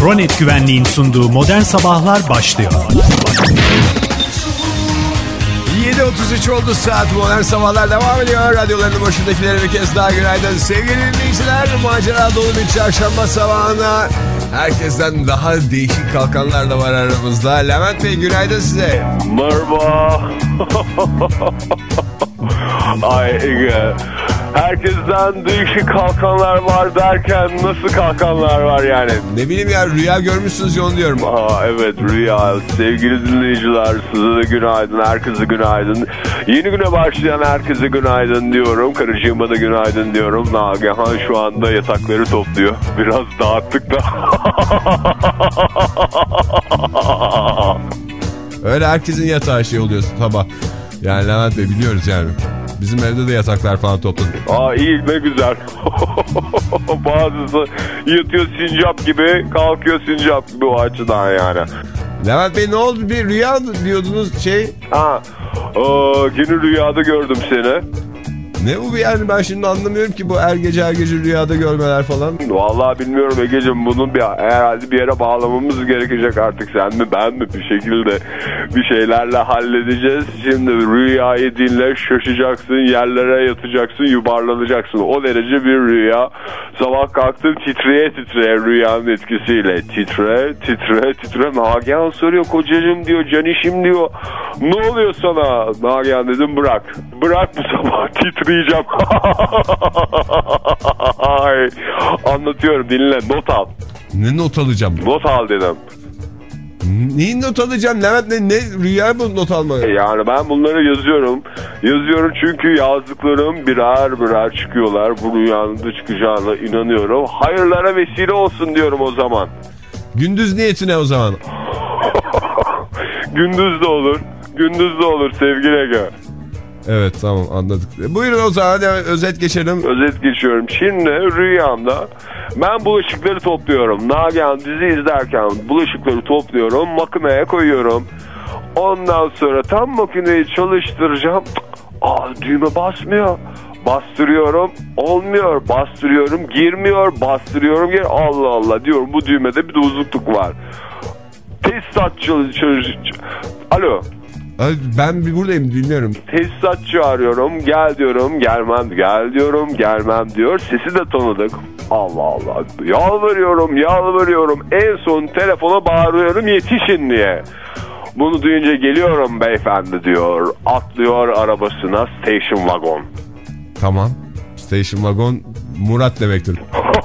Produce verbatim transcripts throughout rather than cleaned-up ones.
Kronet Güvenliğin sunduğu Modern Sabahlar başlıyor. yedi otuz üç oldu saat. Modern Sabahlar devam ediyor. Radyolarının başındakilere bir kez daha günaydın. Sevgili dinleyiciler, macera dolu bir çarşamba sabahına herkesten daha değişik kalkanlar da var aramızda. Levent Bey, günaydın size. Merhaba. Ay Ege. Herkesten değişik kalkanlar var derken nasıl kalkanlar var yani? Ne bileyim ya, rüya görmüşsünüz ya, onu diyorum. Aa, evet, rüya. Sevgili dinleyiciler, size de günaydın, herkese günaydın. Yeni güne başlayan herkese günaydın diyorum. Karıcığıma da günaydın diyorum. Nagihan şu anda yatakları topluyor. Biraz dağıttık da. Öyle herkesin yatağı şey oluyor sabah. Yani Levent Bey, biliyoruz yani. Bizim evde de yataklar falan topladık. Aa, iyi, ne güzel. Bazısı yatıyor sincap gibi, kalkıyor sincap gibi, o açıdan yani. Levent Bey, ne oldu, bir rüya diyordunuz şey? Ha, aa, yine rüyada gördüm seni. Ne bu yani, ben şimdi anlamıyorum ki bu er gece er gece rüyada görmeler falan. Vallahi bilmiyorum Egeciğim, bunun bir herhalde bir yere bağlamamız gerekecek artık, sen mi ben mi, bir şekilde bir şeylerle halledeceğiz. Şimdi rüyayı dinle, şaşacaksın, yerlere yatacaksın, yuvarlanacaksın, o derece bir rüya. Sabah kalktım titreye titreye rüyanın etkisiyle, titre titre titre. Nagihan soruyor, kocacığım diyor, canişim diyor, ne oluyor sana? Nagihan dedim, bırak bırak bu sabah titre diyeceğim. Anlatıyorum, dinle, not al. Ne not alacağım? Not al dedim. Neyin not alacağım Levent, ne, ne rüya bu not alma? Yani ben bunları yazıyorum. Yazıyorum çünkü yazdıklarım birer birer çıkıyorlar. Bu rüyanın da çıkacağına inanıyorum. Hayırlara vesile olsun diyorum o zaman. Gündüz niyetine o zaman. Gündüz de olur. Gündüz de olur sevgili Ege. Evet, tamam, anladık. Buyurun o zaman, özet geçelim. Özet geçiyorum. Şimdi rüyamda ben bulaşıkları topluyorum. Nagihan dizi izlerken bulaşıkları topluyorum, makineye koyuyorum. Ondan sonra tam makineyi çalıştıracağım. Aa, düğme basmıyor. Bastırıyorum, olmuyor. Bastırıyorum, girmiyor. Bastırıyorum, gir. Allah Allah diyorum, bu düğmede bir bozukluk var. Tesisat çalışıyor. Alo. Ben bir buradayım, dinliyorum. Tesisatçı arıyorum, gel diyorum, gelmem, gel diyorum, gelmem diyor. Sesi de tanıdık. Allah Allah. Yalvarıyorum, yalvarıyorum. En son telefona bağırıyorum, yetişin diye. Bunu duyunca geliyorum beyefendi diyor. Atlıyor arabasına, station wagon. Tamam. Station wagon Murat demektir.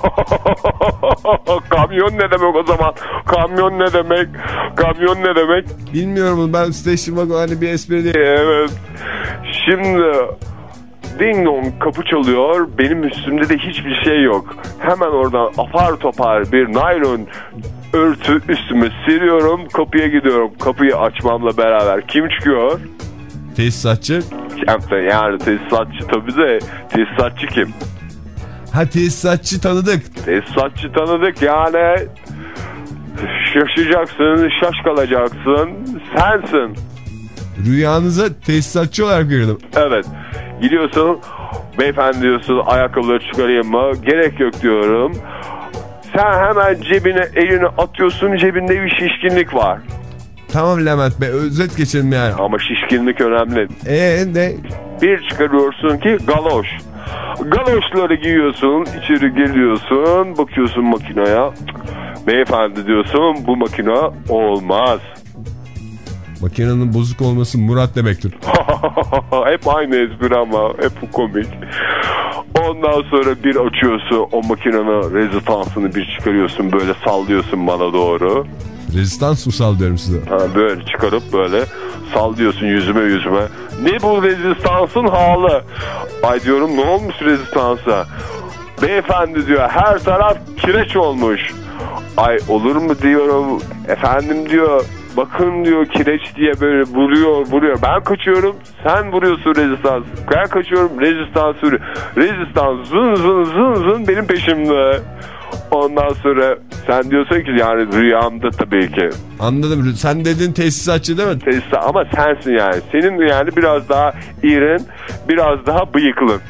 Kamyon ne demek o zaman? Kamyon ne demek? Kamyon ne demek? Bilmiyorum, ben station wagon hani bir espri değil. Evet. Şimdi ding dong, kapı çalıyor. Benim üstümde de hiçbir şey yok. Hemen oradan apar topar bir naylon örtü üstüme seriyorum. Kapıya gidiyorum. Kapıyı açmamla beraber kim çıkıyor? Tesisatçı. Yani tesisatçı tabii de, tesisatçı kim? Ha, tesisatçı tanıdık. Tesisatçı tanıdık yani. Şaşacaksın, şaş kalacaksın. Sensin. Rüyanıza tesisatçı olarak girdim. Evet. Gidiyorsun, beyefendi diyorsun, ayakkabıları çıkarayım mı? Gerek yok diyorum. Sen hemen cebine elini atıyorsun, cebinde bir şişkinlik var. Tamam Levent Bey, özet geçelim yani. Ama şişkinlik önemli. Eee ne? Bir çıkarıyorsun ki galoş. Galoşları giyiyorsun, içeri geliyorsun, bakıyorsun makineye. Beyefendi diyorsun, bu makine olmaz. Makinenin bozuk olması Murat demektir. Hep aynı espri ama hep komik. Ondan sonra bir açıyorsun, o makinenin rezistansını bir çıkarıyorsun, böyle sallıyorsun bana doğru. Rezistans mı sallıyorum size? Ha, böyle çıkarıp böyle sallıyorsun yüzüme yüzüme. Ne bu rezistansın halı? Ay diyorum, ne olmuş rezistansa? Beyefendi diyor, her taraf kireç olmuş. Ay olur mu diyorum. Efendim diyor, bakın diyor, kireç diye böyle vuruyor vuruyor. Ben kaçıyorum, sen vuruyorsun rezistans. Ben kaçıyorum, rezistans vuruyor. Rezistans zın zın zın zın benim peşimde. Ondan sonra sen diyorsun ki yani rüyamda tabii ki. Anladım. Sen dedin tesisatçı değil mi? Tesisat ama sensin yani. Senin yani biraz daha iğren, biraz daha bıyıklı.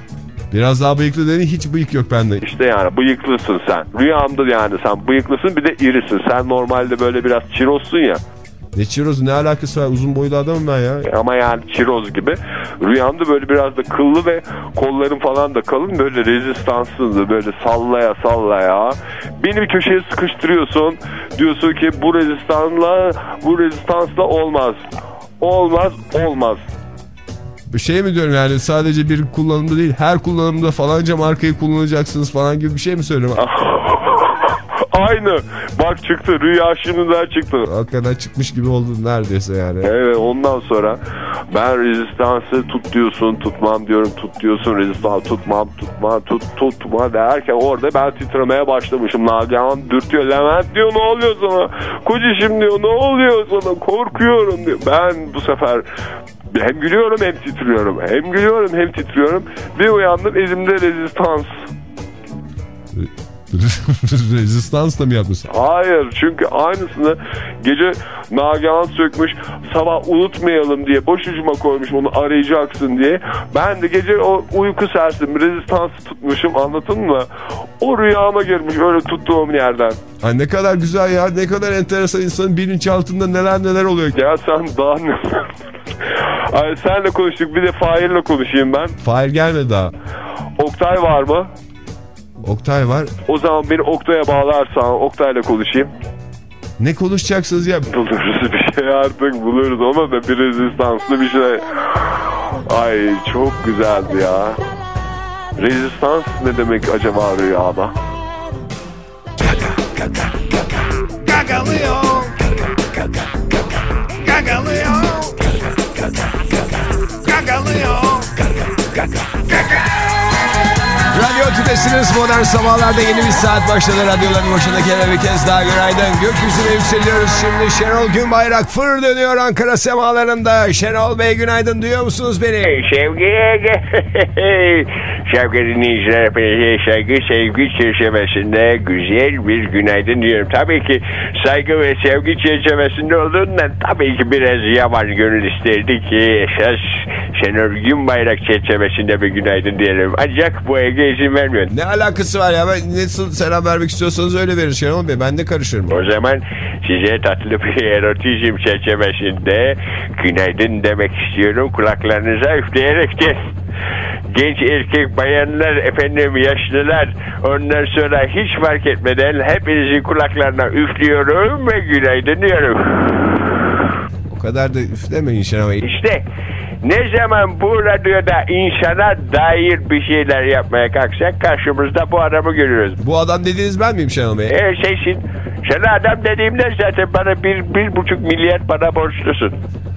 Biraz daha bıyıklı dedi, hiç bıyık yok bende. İşte yani bıyıklısın sen. Rüyamda yani sen bıyıklısın, bir de irisin. Sen normalde böyle biraz çirozsun ya. Ne çiroz, ne alakası var, uzun boylu adamım ben ya. Ama yani çiroz gibi. Rüyamda böyle biraz da kıllı ve kolların falan da kalın, böyle rezistanssın, böyle sallaya sallaya. Beni bir köşeye sıkıştırıyorsun. Diyorsun ki bu rezistansla, bu rezistansla olmaz. Olmaz, olmaz. Bir şey mi diyorum yani, sadece bir kullanımda değil, her kullanımda falanca markayı kullanacaksınız falan gibi bir şey mi söylüyorum? Aynı. Bak çıktı. Rüya şimdiden çıktı. Hakikaten çıkmış gibi oldu neredeyse yani. Evet, ondan sonra ben rezistansı tut diyorsun, tutmam diyorum, tut diyorsun, rezistans tutmam, tutma, tut, tutma derken orada ben titremeye başlamışım. Nagihan dürtüyor. Levent diyor, ne oluyor sana? Kocacığım diyor, ne oluyor sana? Korkuyorum diyor. Ben bu sefer hem gülüyorum hem titriyorum. Hem gülüyorum hem titriyorum. Bir uyandım, elimde rezistans. Rezistans da mı yapmışsın? Hayır, çünkü aynısını gece Nagihan sökmüş, sabah unutmayalım diye başucuma koymuş, onu arayacaksın diye. Ben de gece o uyku sersim rezistansı tutmuşum, anladın mı? O rüyama girmiş öyle tuttuğum yerden. Ay ne kadar güzel ya, ne kadar enteresan, insanın bilinçaltında neler neler oluyor. Ya sen daha ne? Ay senle konuştuk, bir de Fahir'le konuşayım ben. Fahir gelmedi daha. Oktay var mı? Oktay var. O zaman beni Oktay'a bağlarsan Oktay'la konuşayım. Ne konuşacaksınız ya? Buluruz bir şey artık, buluruz ama da bir rezistanslı bir şey. Ay çok güzeldi ya. Rezistans ne demek acaba rüyada? Gagalıyor. Gagalıyor. Gagalıyor. Radyo Tülesi'niz, Modern Sabahlar'da yeni bir saat başladı. Radyoların başındakilere bir kez daha günaydın. Gökyüzüne yükseliyoruz. Şimdi Şenol Günbayrak fır dönüyor Ankara semalarında. Şenol Bey günaydın, duyuyor musunuz beni? Sevgi, sevgili dinleyiciler, saygı sevgi çerçevesinde güzel bir günaydın diyorum. Tabii ki saygı ve sevgi çerçevesinde olduğundan tabii ki biraz yaman gönül isterdi ki esas Şenol Günbayrak çerçevesinde bir günaydın diyelim. Ancak bu Ege izin vermiyor. Ne alakası var ya? Ben nasıl selam vermek istiyorsanız öyle verin Şenol Bey. Ben de karışırım. O zaman size tatlı bir erotizm çerçevesinde günaydın demek istiyorum. Kulaklarınıza üfleyerek de. Genç erkek, bayanlar, efendim yaşlılar, ondan sonra hiç fark etmeden hepinizin kulaklarına üflüyorum ve günaydın diyorum. O kadar da üflemeyin Şenol Bey. İşte ne zaman bu radyoda insana dair bir şeyler yapmaya kalksak karşımızda bu adamı görüyoruz. Bu adam dediğiniz ben miyim Şenol Bey? Eğer şeysin, sana adam dediğimde zaten bana bir, bir buçuk milyar bana borçlusun.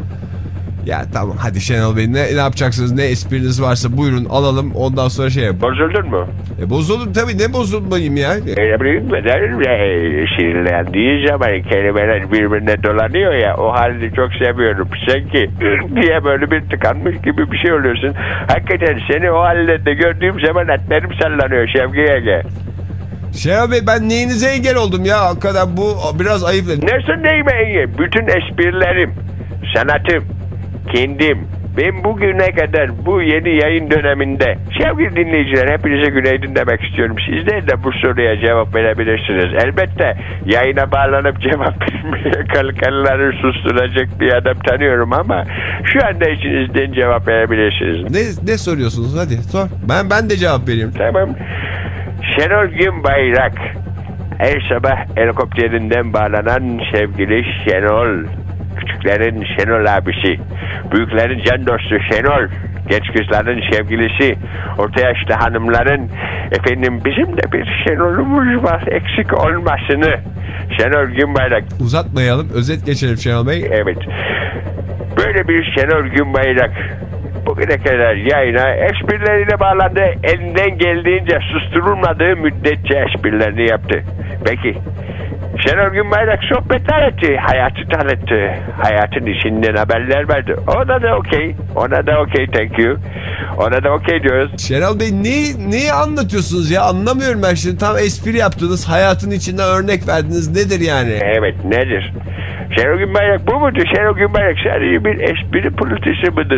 Ya tamam hadi Şenol Bey, ne, ne yapacaksınız, ne espriniz varsa buyurun alalım, ondan sonra şey yapalım. Bozuldun mu? E, bozulur tabii, ne bozulmayayım ya. Öyle bir e, sinirlendiği zaman kelimeler birbirine dolanıyor ya, o halini çok seviyorum. Sanki diye böyle bir tıkanmış gibi bir şey oluyorsun. Hakikaten seni o halde gördüğüm zaman etlerim sallanıyor Şevki Ege. Şenol Bey, ben neyinize engel oldum ya, hakikaten bu biraz ayıp. Nasıl neyime engel? Bütün esprilerim, sanatım, kendim. Ben bugüne kadar bu yeni yayın döneminde sevgili dinleyiciler hepinize günaydın demek istiyorum. Sizler de bu soruya cevap verebilirsiniz. Elbette yayına bağlanıp cevap vermeye kalkanları susturacak bir adam tanıyorum ama şu anda içinizden cevap verebilirsiniz. Ne, ne soruyorsunuz, hadi sor. Ben ben de cevap vereyim. Tamam. Şenol Günbayrak, her sabah helikopterinden bağlanan sevgili Şenol. Küçüklerin Şenol abisi, büyüklerin can dostu Şenol, genç kızların sevgilisi, orta yaşlı hanımların, efendim bizim de bir Şenol'umuz var, eksik olmasını. Şenol Günbayrak. Uzatmayalım, özet geçelim Şenol Bey. Evet. Böyle bir Şenol Günbayrak bugüne kadar yayına esprileriyle bağlandı. Elinden geldiğince susturulmadığı müddetçe esprilerini yaptı. Peki Şenol Günbayrak sohbetler etti, hayatı tanıttı, hayatın içinden haberler verdi. Ona da okey, ona da okey, thank you. Ona da okey diyoruz. Şenol Bey, neyi, neyi anlatıyorsunuz ya, anlamıyorum ben şimdi. Tam espri yaptınız, hayatın içinden örnek verdiniz, nedir yani? Evet, nedir? Şenol Günbayrak bu mudur? Şenol Günbayrak sadece bir espri politisi mıdır?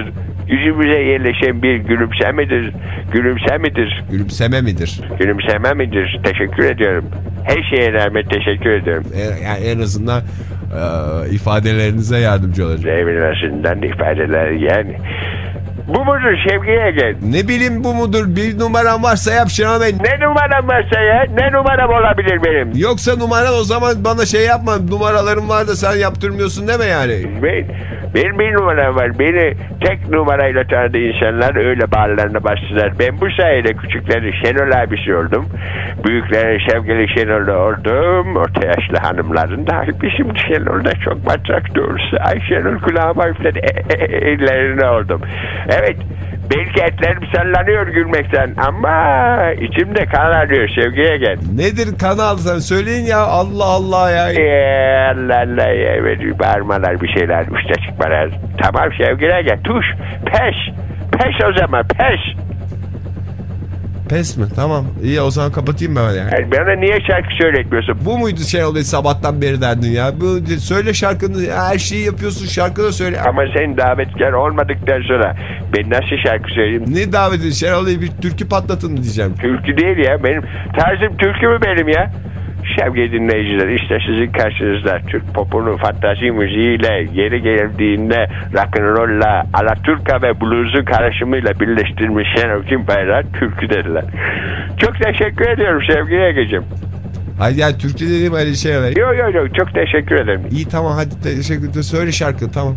Yüzümüze yerleşen bir gülümsemedir. Gülümsemedir. Gülümseme midir? Gülümseme midir? Teşekkür ediyorum. Her şeye rağmen teşekkür ediyorum. E, yani en azından e, ifadelerinize yardımcı olacak. En azından ifadeler yani. Bu mudur Şevki Ege? Ne bileyim bu mudur? Bir numaram varsa yap Şenol Bey. Ne numaram varsa ya? Ne numaram olabilir benim? Yoksa numara o zaman bana şey yapma. Numaralarım var da sen yaptırmıyorsun deme yani. Ben, benim bir numaram var. Beni tek numarayla tanıdı insanlar öyle bağlarına bastılar. Ben bu sayede küçüklerin Şenol abisi oldum. Büyüklerin sevgili Şenol'da oldum. Orta yaşlı hanımların da bizim Şenol'da çok matrak doğrusu. Ay Şenol kulağıma üfledi. E, e, e, ellerine oldum. Evet. Belki etlerim sallanıyor gülmekten ama içimde kan alıyor Şevki'ye gel. Nedir kanal sen söyleyin ya Allah Allah ya. Eee Allah Allah ya böyle bağırmalar bir şeyler uçta çıkmalar. Tamam Şevki'ye gel tuş peş peş o zaman peş. Pes mi? Tamam. İyi o zaman kapatayım ben yani. Yani bana niye şarkı söyletmiyorsun? Bu muydu Şenol Bey sabahtan beri derdin ya? Bu, söyle şarkını her şeyi yapıyorsun şarkını söyle. Ama sen davetkar olmadıktan sonra ben nasıl şarkı söyleyeyim? Ne daveti Şenol Bey bir türkü patlatın diyeceğim. Türkü değil ya benim tarzım türkü mü benim ya? Sevgili dinleyiciler işte sizin karşınızda Türk popunun fantazi müziğiyle yeri geldiğinde rock'n'roll'la Alaturka ve blues'un karışımıyla birleştirilmiş Şenol Günbayrak türkü dediler. Çok teşekkür ediyorum sevgili Ege'ciğim. Hayır yani türkü dediğim öyle şey var. Yok yok yok çok teşekkür ederim. İyi tamam hadi teşekkür ederim. Söyle şarkı tamam.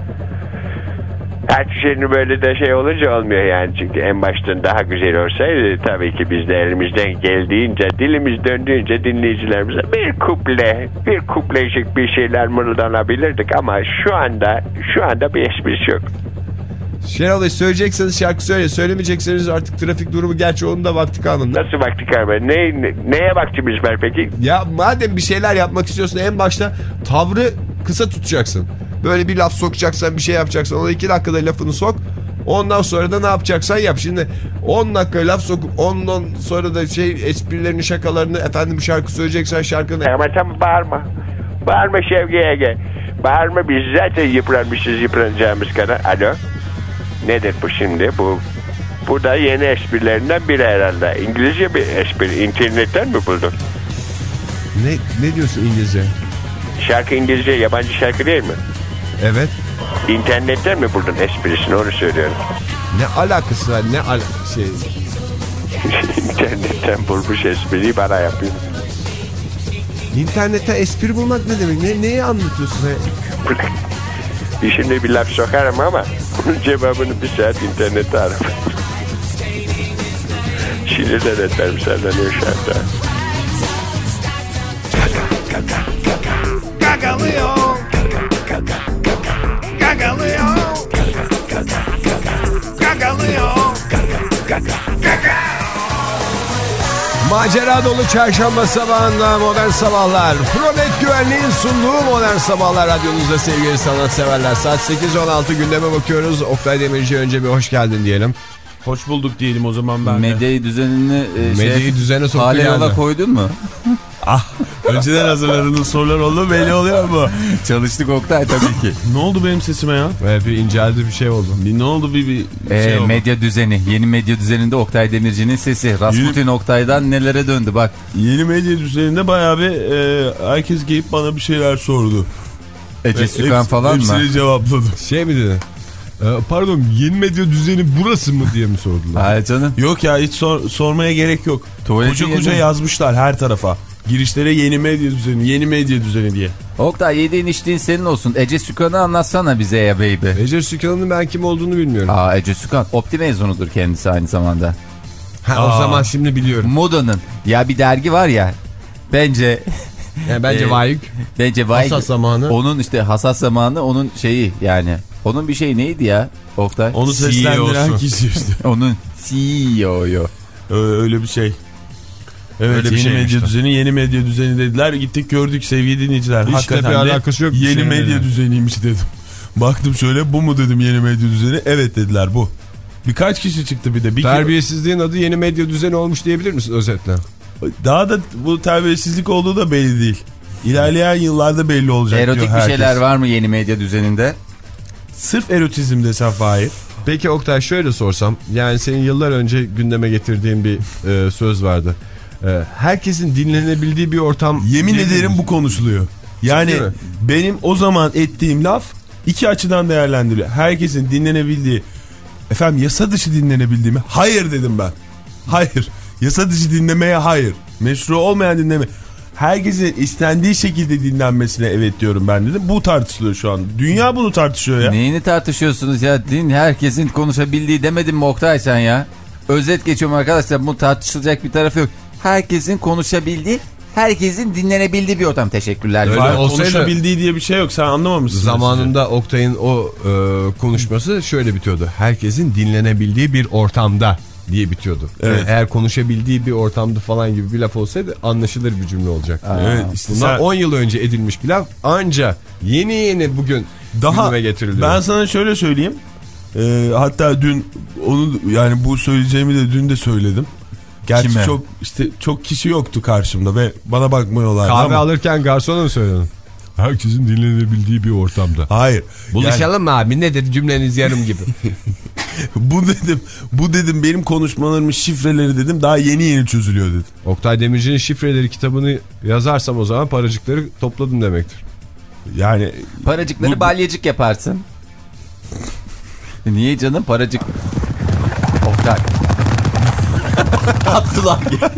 Her şeyini böyle de şey olunca olmuyor yani çünkü en baştan daha güzel olsaydı tabii ki biz de elimizden geldiğince dilimiz döndüğünce dinleyicilerimize bir kuple bir kuplecik bir şeyler mırıldanabilirdik ama şu anda şu anda bir esprisi yok. Şenol Bey söyleyecekseniz şarkı söyle söylemeyecekseniz artık trafik durumu gerçi onun da vakti kalmadı. Nasıl vakti kalmadı? Ne, ne, neye vaktimiz var peki? Ya madem bir şeyler yapmak istiyorsun en başta tavrı kısa tutacaksın. Böyle bir laf sokacaksan bir şey yapacaksan ona iki dakikada lafını sok. Ondan sonra da ne yapacaksan yap. Şimdi on dakika laf sokup ondan sonra da şey esprilerini şakalarını efendim şarkı söyleyeceksen şarkını. Ama tamam bağırma. Bağırma Şevki Ege. Bağırma biz zaten yıpranmışız yıpranacağımız kadar. Alo. Nedir bu şimdi? Bu bu da yeni esprilerinden biri herhalde. İngilizce bir espri. İnternetten mi buldun? Ne, ne diyorsun İngilizce? Şarkı İngilizce yabancı şarkı değil mi? Evet. İnternetten mi buldun esprisini onu söylüyorum. Ne alakası var ne al şey. İnternetten bulmuş espriyi bana yapıyor. İnternette espri bulmak ne demek? Ne, neyi anlatıyorsun? Bir şimdi bir laf sokarım ama bunun cevabını bir saat internette ararım. Şiirden etlerim senden ne şartlar. Gagalıyor. Gagalıyor. Gagalıyor. Macera dolu çarşamba sabahında Modern Sabahlar. Promet Güvenliğin sunduğu Modern Sabahlar radyonuzda sevgili sanatseverler. Saat sekiz on altı gündeme bakıyoruz. Oktay Demirci önce bir hoş geldin diyelim. Hoş bulduk diyelim o zaman ben de. Medyayı düzenini e, Medyayı şey, düzene soktu hale yani. yola koydun mu? Ah, önceden hazırladığınız sorular oldu belli oluyor mu? Çalıştık Oktay tabii ki. Ne oldu benim sesime ya? Evet, bir inceldi bir şey oldu. Bir, ne oldu bir, bir Ee, şey oldu. medya düzeni. Yeni medya düzeninde Oktay Demirci'nin sesi. Rasputin Yeni... Oktay'dan nelere döndü bak. Yeni medya düzeninde bayağı bir e, herkes gelip bana bir şeyler sordu. Ece Sükan falan mı? Hepsini cevapladım. Şey mi dedi? Ee, pardon yeni medya düzeni burası mı diye mi sordular? Hayır canım. Yok ya hiç sor, sormaya gerek yok. Tuvaletin koca koca yerine... yazmışlar her tarafa. Girişlere yeni medya düzeni, yeni medya düzeni diye. Oktay yediğin içtiğin senin olsun. Ece Sükan'ı anlatsana bize ya baby. Ece Sükan'ın ben kim olduğunu bilmiyorum. Aa Ece Sükan. Opti mezunudur kendisi aynı zamanda. Ha, Aa. O zaman şimdi biliyorum. Moda'nın. Ya bir dergi var ya. Bence... Yani bence e, Vayük. Bence Vayük. Hassas zamanı. Onun işte hassas zamanı onun şeyi yani. Onun bir şey neydi ya Oktay? Onu seslendiren kişi işte. Onun C E O'yu. Öyle bir şey. Evet Öyle yeni bir medya işte. düzeni yeni medya düzeni dediler. Gittik gördük sevgili dinleyiciler. Hiç hakikaten de bir alakası yok. Yeni şey medya dedim. düzeniymiş dedim. Baktım şöyle bu mu dedim yeni medya düzeni. Evet dediler bu. Birkaç kişi çıktı bir de. Bir Terbiyesizliğin adı yeni medya düzeni olmuş diyebilir misin özetle? Daha da bu terbiyesizlik olduğu da belli değil. İlerleyen yıllarda belli olacak Erotik diyor bir herkes. şeyler var mı yeni medya düzeninde? Sırf erotizm desem Fahir. Peki Oktay, şöyle sorsam, yani senin yıllar önce gündeme getirdiğin bir e, söz vardı. E, herkesin dinlenebildiği bir ortam. Yemin ederim bu konuşuluyor. Yani benim o zaman ettiğim laf iki açıdan değerlendiriliyor. Herkesin dinlenebildiği, efendim yasa dışı dinlenebildiği mi? Hayır dedim ben. Hayır. Yasa dışı dinlemeye hayır. Meşru olmayan dinleme. Herkesin istendiği şekilde dinlenmesine evet diyorum ben dedim. Bu tartışılıyor şu an. Dünya bunu tartışıyor ya. Neyini tartışıyorsunuz ya? Din herkesin konuşabildiği demedin mi Oktay sen ya? Özet geçiyorum arkadaşlar. Bu tartışılacak bir tarafı yok. Herkesin konuşabildiği, herkesin dinlenebildiği bir ortam. Teşekkürler. Öyle Var, olsaydı, konuşabildiği diye bir şey yok. Sen anlamamışsın. Zamanında işte. Oktay'ın o e, konuşması şöyle bitiyordu. Herkesin dinlenebildiği bir ortamda diye bitiyordu. Evet. Yani eğer konuşabildiği bir ortamda falan gibi bir laf olsaydı anlaşılır bir cümle olacaktı. Aa, evet, işte bunlar sen... on yıl önce edilmiş bir laf, anca yeni yeni bugün daha gündeme getiriliyor. Ben sana şöyle söyleyeyim. Ee, hatta dün onu, yani bu söyleyeceğimi de dün de söyledim. Gerçi Kime? çok işte çok kişi yoktu karşımda ve bana bakmıyorlardı. Kahve ama... alırken garsona mı söyledin? Herkesin dinlenebildiği bir ortamda. Hayır. Buluşalım yani... mı abi? Nedir cümleniz yarım gibi. bu dedim, bu dedim benim konuşmalarımın şifreleri dedim daha yeni yeni çözülüyor dedim. Oktay Demirci'nin şifreleri kitabını yazarsam o zaman paracıkları topladım demektir. Yani paracıkları bu... balyacık yaparsın. Niye canım paracık? Oktay. Attılar ya.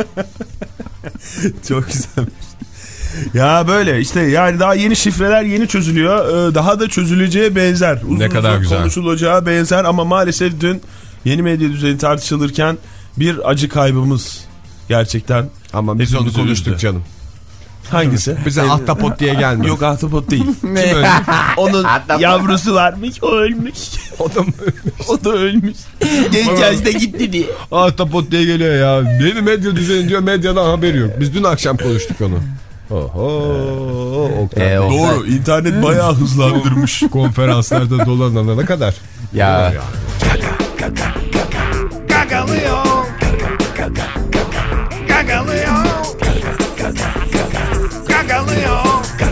Çok güzelmiş. Ya böyle işte, yani daha yeni şifreler yeni çözülüyor. Ee, daha da çözüleceğe benzer. Uzun ne kadar uzun güzel. Konuşulacağı benzer ama maalesef dün yeni medya düzeni tartışılırken bir acı kaybımız gerçekten. Ama biz onu konuştuk üzdü. Canım. Hangisi? Bize ahtapot diye gelmiyor. Yok, ahtapot değil. Kim ölmüş? Onun yavrusu varmış, o ölmüş. O da mı ölmüş? O da ölmüş. Genç yaşta gitti diye. Ahtapot diye geliyor ya. Yeni medya düzeni diyor, medyadan haberi yok. Biz dün akşam konuştuk onu. Oho. Oktay. Ee, Doğru, internet bayağı hızlandırmış. Konferanslarda dolanana kadar. Ya. Gagalıyor. Gagalıyor. Gagalıyor.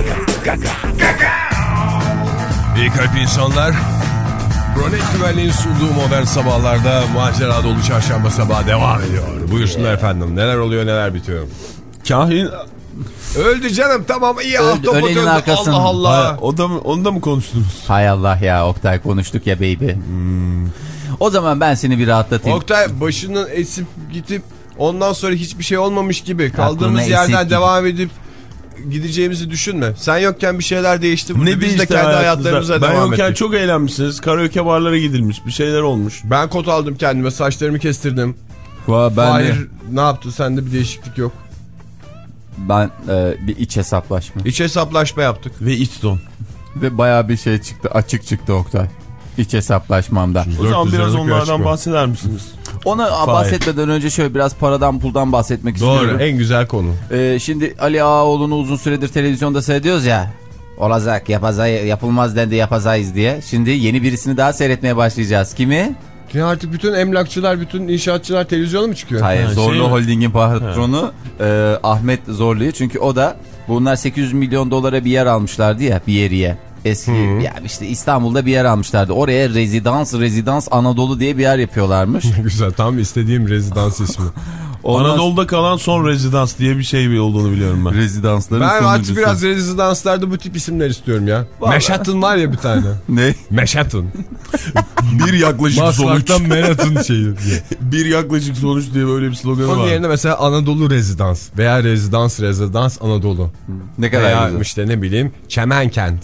İyi kalp insanlar. Bronek Güvenliğin sunduğu modern sabahlarda macera dolu çarşamba sabahı devam ediyor. Buyursunlar efendim. Neler oluyor, neler bitiyor. Kahin öldü canım, tamam iyi, ahtapot öldü. Arkasın. Allah Allah. Ha, o da mı, onu da mı konuştunuz? Hay Allah ya Oktay, konuştuk ya baby. Hmm. O zaman ben seni bir rahatlatayım. Oktay, başının esip gidip ondan sonra hiçbir şey olmamış gibi kaldığımız Aklına yerden devam edip gideceğimizi düşünme. Sen yokken bir şeyler değişti burada. Ne biz de kendi hayatlarımıza devam ettik. Ben yokken çok eğlenmişsiniz. Karaoke barlara gidilmiş. Bir şeyler olmuş. Ben kot aldım kendime. Saçlarımı kestirdim. Va, ben Fahir de... ne yaptı? Sende bir değişiklik yok. Ben e, bir iç hesaplaşma. İç hesaplaşma yaptık. Ve iç don. Ve bayağı bir şey çıktı. Açık çıktı Oktay. İç hesaplaşmamda. O zaman biraz onlardan bahseder misiniz? Ona Fahir. Bahsetmeden önce şöyle biraz paradan puldan bahsetmek Doğru, istiyorum. Doğru, en güzel konu. Ee, şimdi Ali Ağaoğlu'nu uzun süredir televizyonda seyrediyoruz ya. Olacak, yapazay, yapılmaz dendi, yapazayız diye. Şimdi yeni birisini daha seyretmeye başlayacağız. Kimi? Ya artık bütün emlakçılar, bütün inşaatçılar televizyona mı çıkıyor? Hayır, ha, Zorlu şey Holding'in patronu e, Ahmet Zorlu'yu. Çünkü o da, bunlar sekiz yüz milyon dolara bir yer almışlardı ya, bir yeriye. Eski, hmm. ya işte İstanbul'da bir yer almışlardı. Oraya rezidans, rezidans Anadolu diye bir yer yapıyorlarmış. Güzel, tam istediğim rezidans ismi. Ondan... Anadolu'da kalan son rezidans diye bir şey olduğunu biliyorum ben. Rezidansların ben sonuncusu. artık biraz rezidanslarda bu tip isimler istiyorum ya. Manhattan var ya bir tane. Ne? Manhattan. Bir yaklaşık sonuç. Maslak'tan Manhattan şeyi. Bir yaklaşık sonuç diye böyle bir sloganı var. Onun yerine mesela Anadolu rezidans veya rezidans rezidans Anadolu. Ne kadar veya güzel. işte ne bileyim Çemenkent.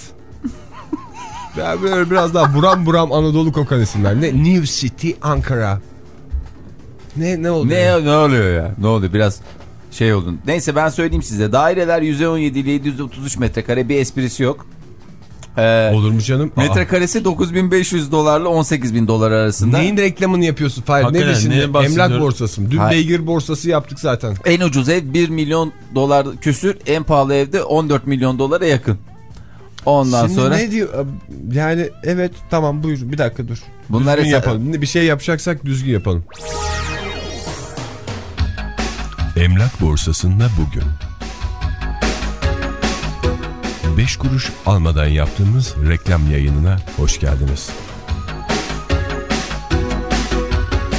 Ya böyle biraz daha buram buram Anadolu kokan isimler. Ne? New City Ankara. Ne ne oluyor? Ne, ne oluyor ya? Ne oluyor? Biraz şey oldu. Neyse ben söyleyeyim size. Daireler yüz on yedi ile yedi yüz otuz üç metrekare, bir esprisi yok. Ee, Olur mu canım? Metrekaresi dokuz bin beş yüz dolarla on sekiz bin dolar arasında. Neyin reklamını yapıyorsun Fahir? Ne bilsin? Emlak borsası mı? Dün Hayır. beygir borsası yaptık zaten. En ucuz ev bir milyon dolar küsür. En pahalı evde on dört milyon dolara yakın. Ondan Şimdi sonra... ne diyor? Yani evet tamam buyur bir dakika dur. Bunları düzgün yapalım. Bir şey yapacaksak düzgün yapalım. Emlak borsasında bugün beş kuruş almadan yaptığımız reklam yayınına hoş geldiniz.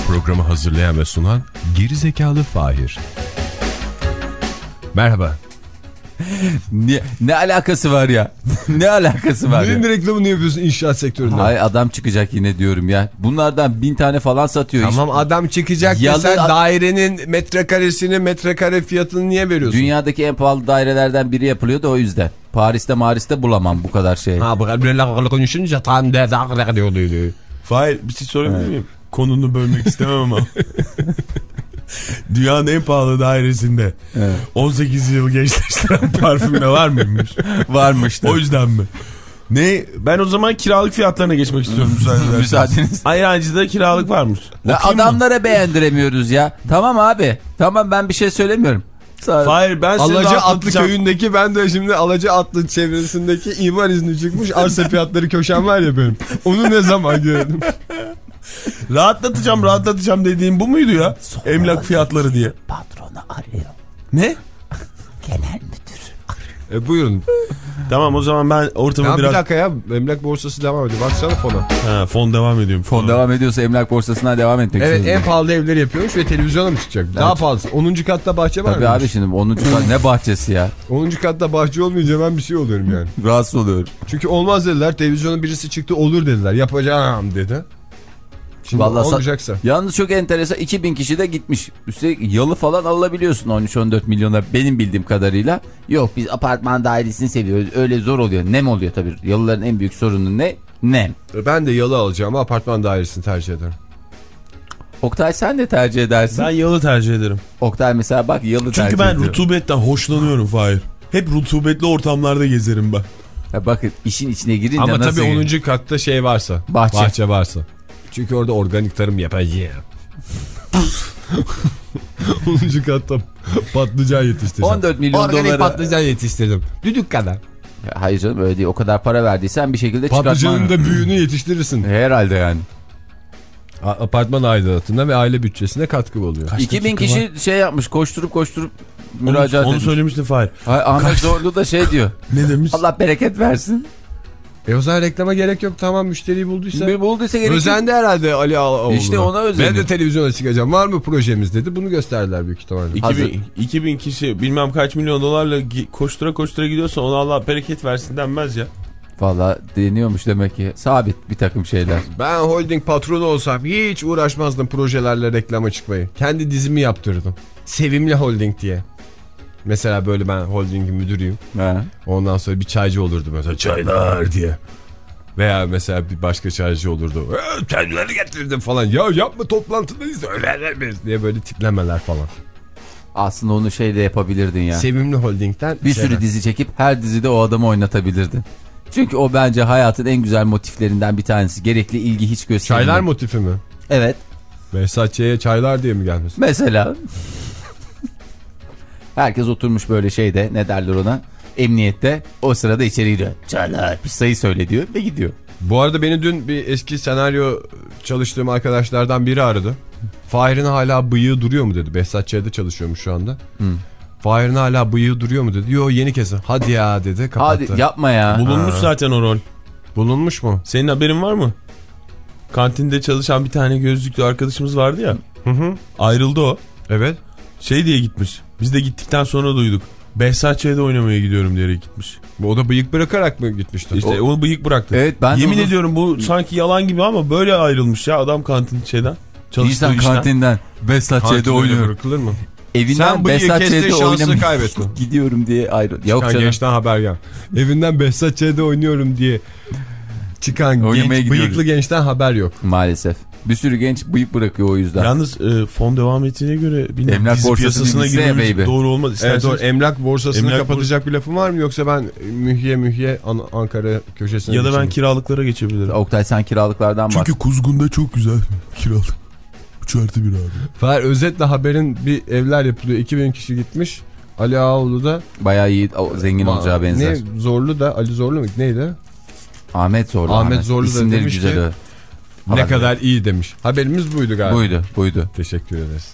Programı hazırlayan ve sunan Gerizekalı Fahir. Merhaba. Ne, ne alakası var ya? Ne alakası var Neyin ya? reklamını yapıyorsun inşaat sektöründe? Hayır, adam çıkacak yine diyorum ya. Bunlardan bin tane falan satıyor. Tamam işte. adam çıkacak Yalı- da sen dairenin metrekaresini metrekare fiyatını niye veriyorsun? Dünyadaki en pahalı dairelerden biri yapılıyor da o yüzden. Paris'te Maris'te bulamam bu kadar şey. Ha bu kadar konuşunca tam da oluyor. Fahir bir şey sorabilir miyim? Konunu bölmek istemem ama. Dünyanın en pahalı dairesinde Evet. on sekiz yıl gençleştiren parfüm de var mıymış? Varmıştı. O yüzden mi? Ne? Ben o zaman kiralık fiyatlarına geçmek istiyorum müsaade ederseniz. Müsaadeniz. Ayrancı'da kiralık varmış. Ya Okuyayım mı? adamlara beğendiremiyoruz ya. Tamam abi. Tamam, ben bir şey söylemiyorum. Sağ- Hayır, ben size Alaca Atlı rahatlatacağım. köyündeki ben de şimdi Alaca Atlı çevresindeki imar izni çıkmış arsa fiyatları köşem var ya benim. Onu ne zaman gördüm? Rahatlatacağım rahatlatacağım dediğim bu muydu ya? Emlak fiyatları diye. Patronu arıyor. Ne? Genel müdür. E buyurun. Tamam o zaman ben ortamı Ya biraz... bir dakika ya emlak borsası devam ediyor. Baksana fona. Ha, fon devam ediyorum. Fon devam ediyorsa emlak borsasına devam etmek Evet zorunda. en pahalı evleri yapıyormuş ve televizyona mı çıkacak? Daha pahalısı. onuncu katta bahçe var mı? Tabii abi, şimdi onuncu kat ne bahçesi ya. onuncu katta bahçe olmayınca ben bir şey oluyorum yani. Rahatsız oluyorum. Çünkü olmaz dediler. Televizyonun birisi çıktı olur dediler. Yapacağım dedi. Şimdi Vallahi olmayacaksa. Yalnız çok enteresan, iki bin kişi de gitmiş. Üstelik yalı falan alabiliyorsun on üç on dört milyona benim bildiğim kadarıyla. Yok biz apartman dairesini seviyoruz, öyle zor oluyor. Nem oluyor tabii. Yalıların en büyük sorunu ne? Nem. Ben de yalı alacağım ama apartman dairesini tercih ederim. Oktay sen de tercih edersin. Ben yalı tercih ederim. Oktay mesela bak yalı tercih Çünkü ben ediyor. rutubetten hoşlanıyorum Fahir. Hep rutubetli ortamlarda gezerim ben. Ya bakın işin içine girince Ama nasıl... tabii onuncu katta şey varsa. Bahçe. Bahçe varsa. Çünkü orada organik tarım yapacağım. onuncu katta patlıcan yetiştireceğim. on dört milyon Organik dolara... patlıcan yetiştirdim. Düdük kadar. Ya hayır canım, öyle değil. O kadar para verdiysen bir şekilde çıkartman. Patlıcanın da büyüğünü yetiştirirsin. Herhalde yani. A- apartman aidatına ve aile bütçesine katkı oluyor. Kaç iki bin dakika kişi şey yapmış, koşturup koşturup Onu, müracaat onu etmiş. söylemiştin Fahir. Hayır, Ahmet Zorlu da şey diyor. Ne demiş? Allah bereket versin. E o zaman reklama gerek yok. Tamam müşteriyi bulduysa. Bir bulduysa gerek yok. Özendi herhalde Ali Ağaoğlu'na. İşte ona özendi. Ben de televizyona çıkacağım. Var mı projemiz dedi. Bunu gösterdiler büyük ihtimalle. Hazır. iki bin, iki bin kişi bilmem kaç milyon dolarla gi- koştura koştura gidiyorsa ona Allah bereket versin denmez ya. Valla deniyormuş demek ki. Sabit bir takım şeyler. Ben holding patronu olsam hiç uğraşmazdım projelerle reklama çıkmayı. Kendi dizimi yaptırdım. Sevimli Holding diye. Mesela böyle ben holdingin müdürüyüm. Ha. Ondan sonra bir çaycı olurdu mesela çaylar diye. Veya mesela bir başka çaycı olurdu. "Ee, Çayları getirdim falan. Ya yapma toplantıdayız öyle mi?" diye böyle tiplemeler falan. Aslında onu şey de yapabilirdin ya. Sevimli Holding'den. Bir sürü dizi çekip her dizide o adamı oynatabilirdin. Çünkü o bence hayatın en güzel motiflerinden bir tanesi. Gerekli ilgi hiç göstermiyor. Çaylar motifi mi? Evet. Behzatçı'ya çaylar diye mi gelmiş? Mesela. Herkes oturmuş böyle şeyde, ne derler ona, emniyette. O sırada içeri giriyor. Çaylar bir sayı söyle diyor ve gidiyor. Bu arada beni dün bir eski senaryo çalıştığım arkadaşlardan biri aradı. Fahir'in hala bıyığı duruyor mu dedi. Behzatçı'da çalışıyormuş şu anda. Hmm. Fahir'in hala bıyığı duruyor mu dedi. Yo yeni kesin. Hadi ya dedi, kapattı. Hadi yapma ya. Bulunmuş Ha. zaten o rol. Bulunmuş mu? Senin haberin var mı? Kantinde çalışan bir tane gözlüklü arkadaşımız vardı ya. Hı hı. Ayrıldı o. Evet. Şey diye gitmiş. Biz de gittikten sonra duyduk. Behzatçı'da oynamaya gidiyorum diyerek gitmiş. O da bıyık bırakarak mı gitmişti? İşte O... o bıyık bıraktı. Evet, ben de Yemin onu- ediyorum bu sanki yalan gibi ama böyle ayrılmış ya adam kantin şeyden. Çalıştığı İnsan işten. kantinden Behzatçı'da Kantinde oynuyor. bırakılır mı? Evinden Sen bıyığı kestin, Behzatçı'da şansını oynamaya kaybettin. gidiyorum diye ayrı. Yok Çıkan canım. gençten haber gel. Evinden Behzatçı'da oynuyorum diye çıkan Oynamaya genç, gidiyoruz. bıyıklı gençten haber yok. Maalesef. Bir sürü genç bıyık bırakıyor o yüzden. Yalnız e, fon devam ettiğine göre bilmiyorum, Emlak dizi borsası piyasasına bilgisine girmemiz baby. doğru olmaz. Evet İsterseniz doğru. Emlak borsasını Emlak kapatacak bir lafım var mı? Yoksa ben mühye mühye An- Ankara köşesine ya da ben geçeyim. kiralıklara geçebilirim. Oktay sen kiralıklardan bahset. Çünkü Kuzgun'da çok güzel kiralık. üç artı bir abi. Fahir özetle haberin bir evler yapılıyor. iki bin kişi gitmiş. Ali Ağaoğlu da Bayağı iyi, o, zengin olacağı benzer. Ne Zorlu da Ali Zorlu mu? Neydi? Ahmet Zorlu. Ahmet Zorlu da İsimleri demiş güzel. ki, o. Ne Haber kadar iyi demiş. Haberimiz buydu galiba. Buydu, buydu. Teşekkür ederiz.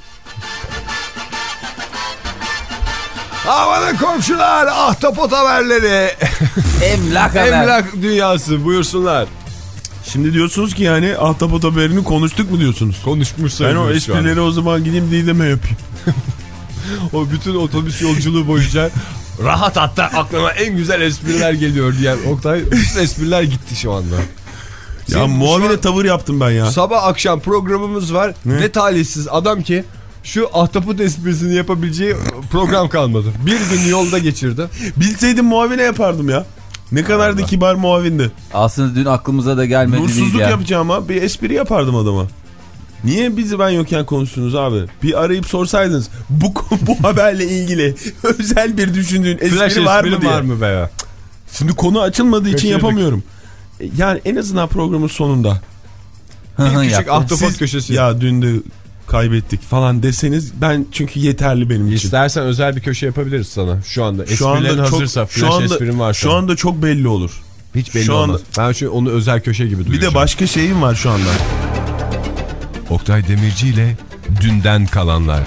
Amanın komşular, ahtapot haberleri. Emlak haber. Emlak dünyası buyursunlar. Şimdi diyorsunuz ki yani ahtapot haberini konuştuk mu diyorsunuz? Konuşmuş Ben o sayılır şu anda. esprileri o zaman gideyim Didem'e yapayım. O bütün otobüs yolculuğu boyunca rahat hatta aklıma en güzel espriler geliyor diye. Oktay bütün espriler gitti şu anda. Ya Senin muavine an- tavır yaptım ben ya. Sabah akşam programımız var. Ne? Ne talihsiz adam ki şu ahtapot esprisini yapabileceği program kalmadı. Bir gün yolda geçirdi. Bilseydim muavine yapardım ya. Ne kadar da kibar muavindi. Aslında dün aklımıza da gelmedi değil Nursuzluk ya. yapacağım ama bir espri yapardım adama. Niye bizi ben yokken konuştunuz abi? Bir arayıp sorsaydınız bu bu haberle ilgili özel bir düşündüğün Flash espri var mı espri diye. var mı be ya? Şimdi konu açılmadığı için Kaçırdık. yapamıyorum. Yani en azından programın sonunda. Hı hı Bir küçük yaptı. ahtapot Siz, köşesi. ya dün de kaybettik falan deseniz ben çünkü yeterli benim için. İstersen özel bir köşe yapabiliriz sana şu anda. Şu anda Esprilerin çok, hazırsa, şu flash anda, esprin varsa. şu anda çok belli olur. Hiç belli şu anda- olmaz. Ben şu onu özel köşe gibi duyuyorum. Bir de başka şeyim var şu anda. Oktay Demirci ile dünden kalanlar.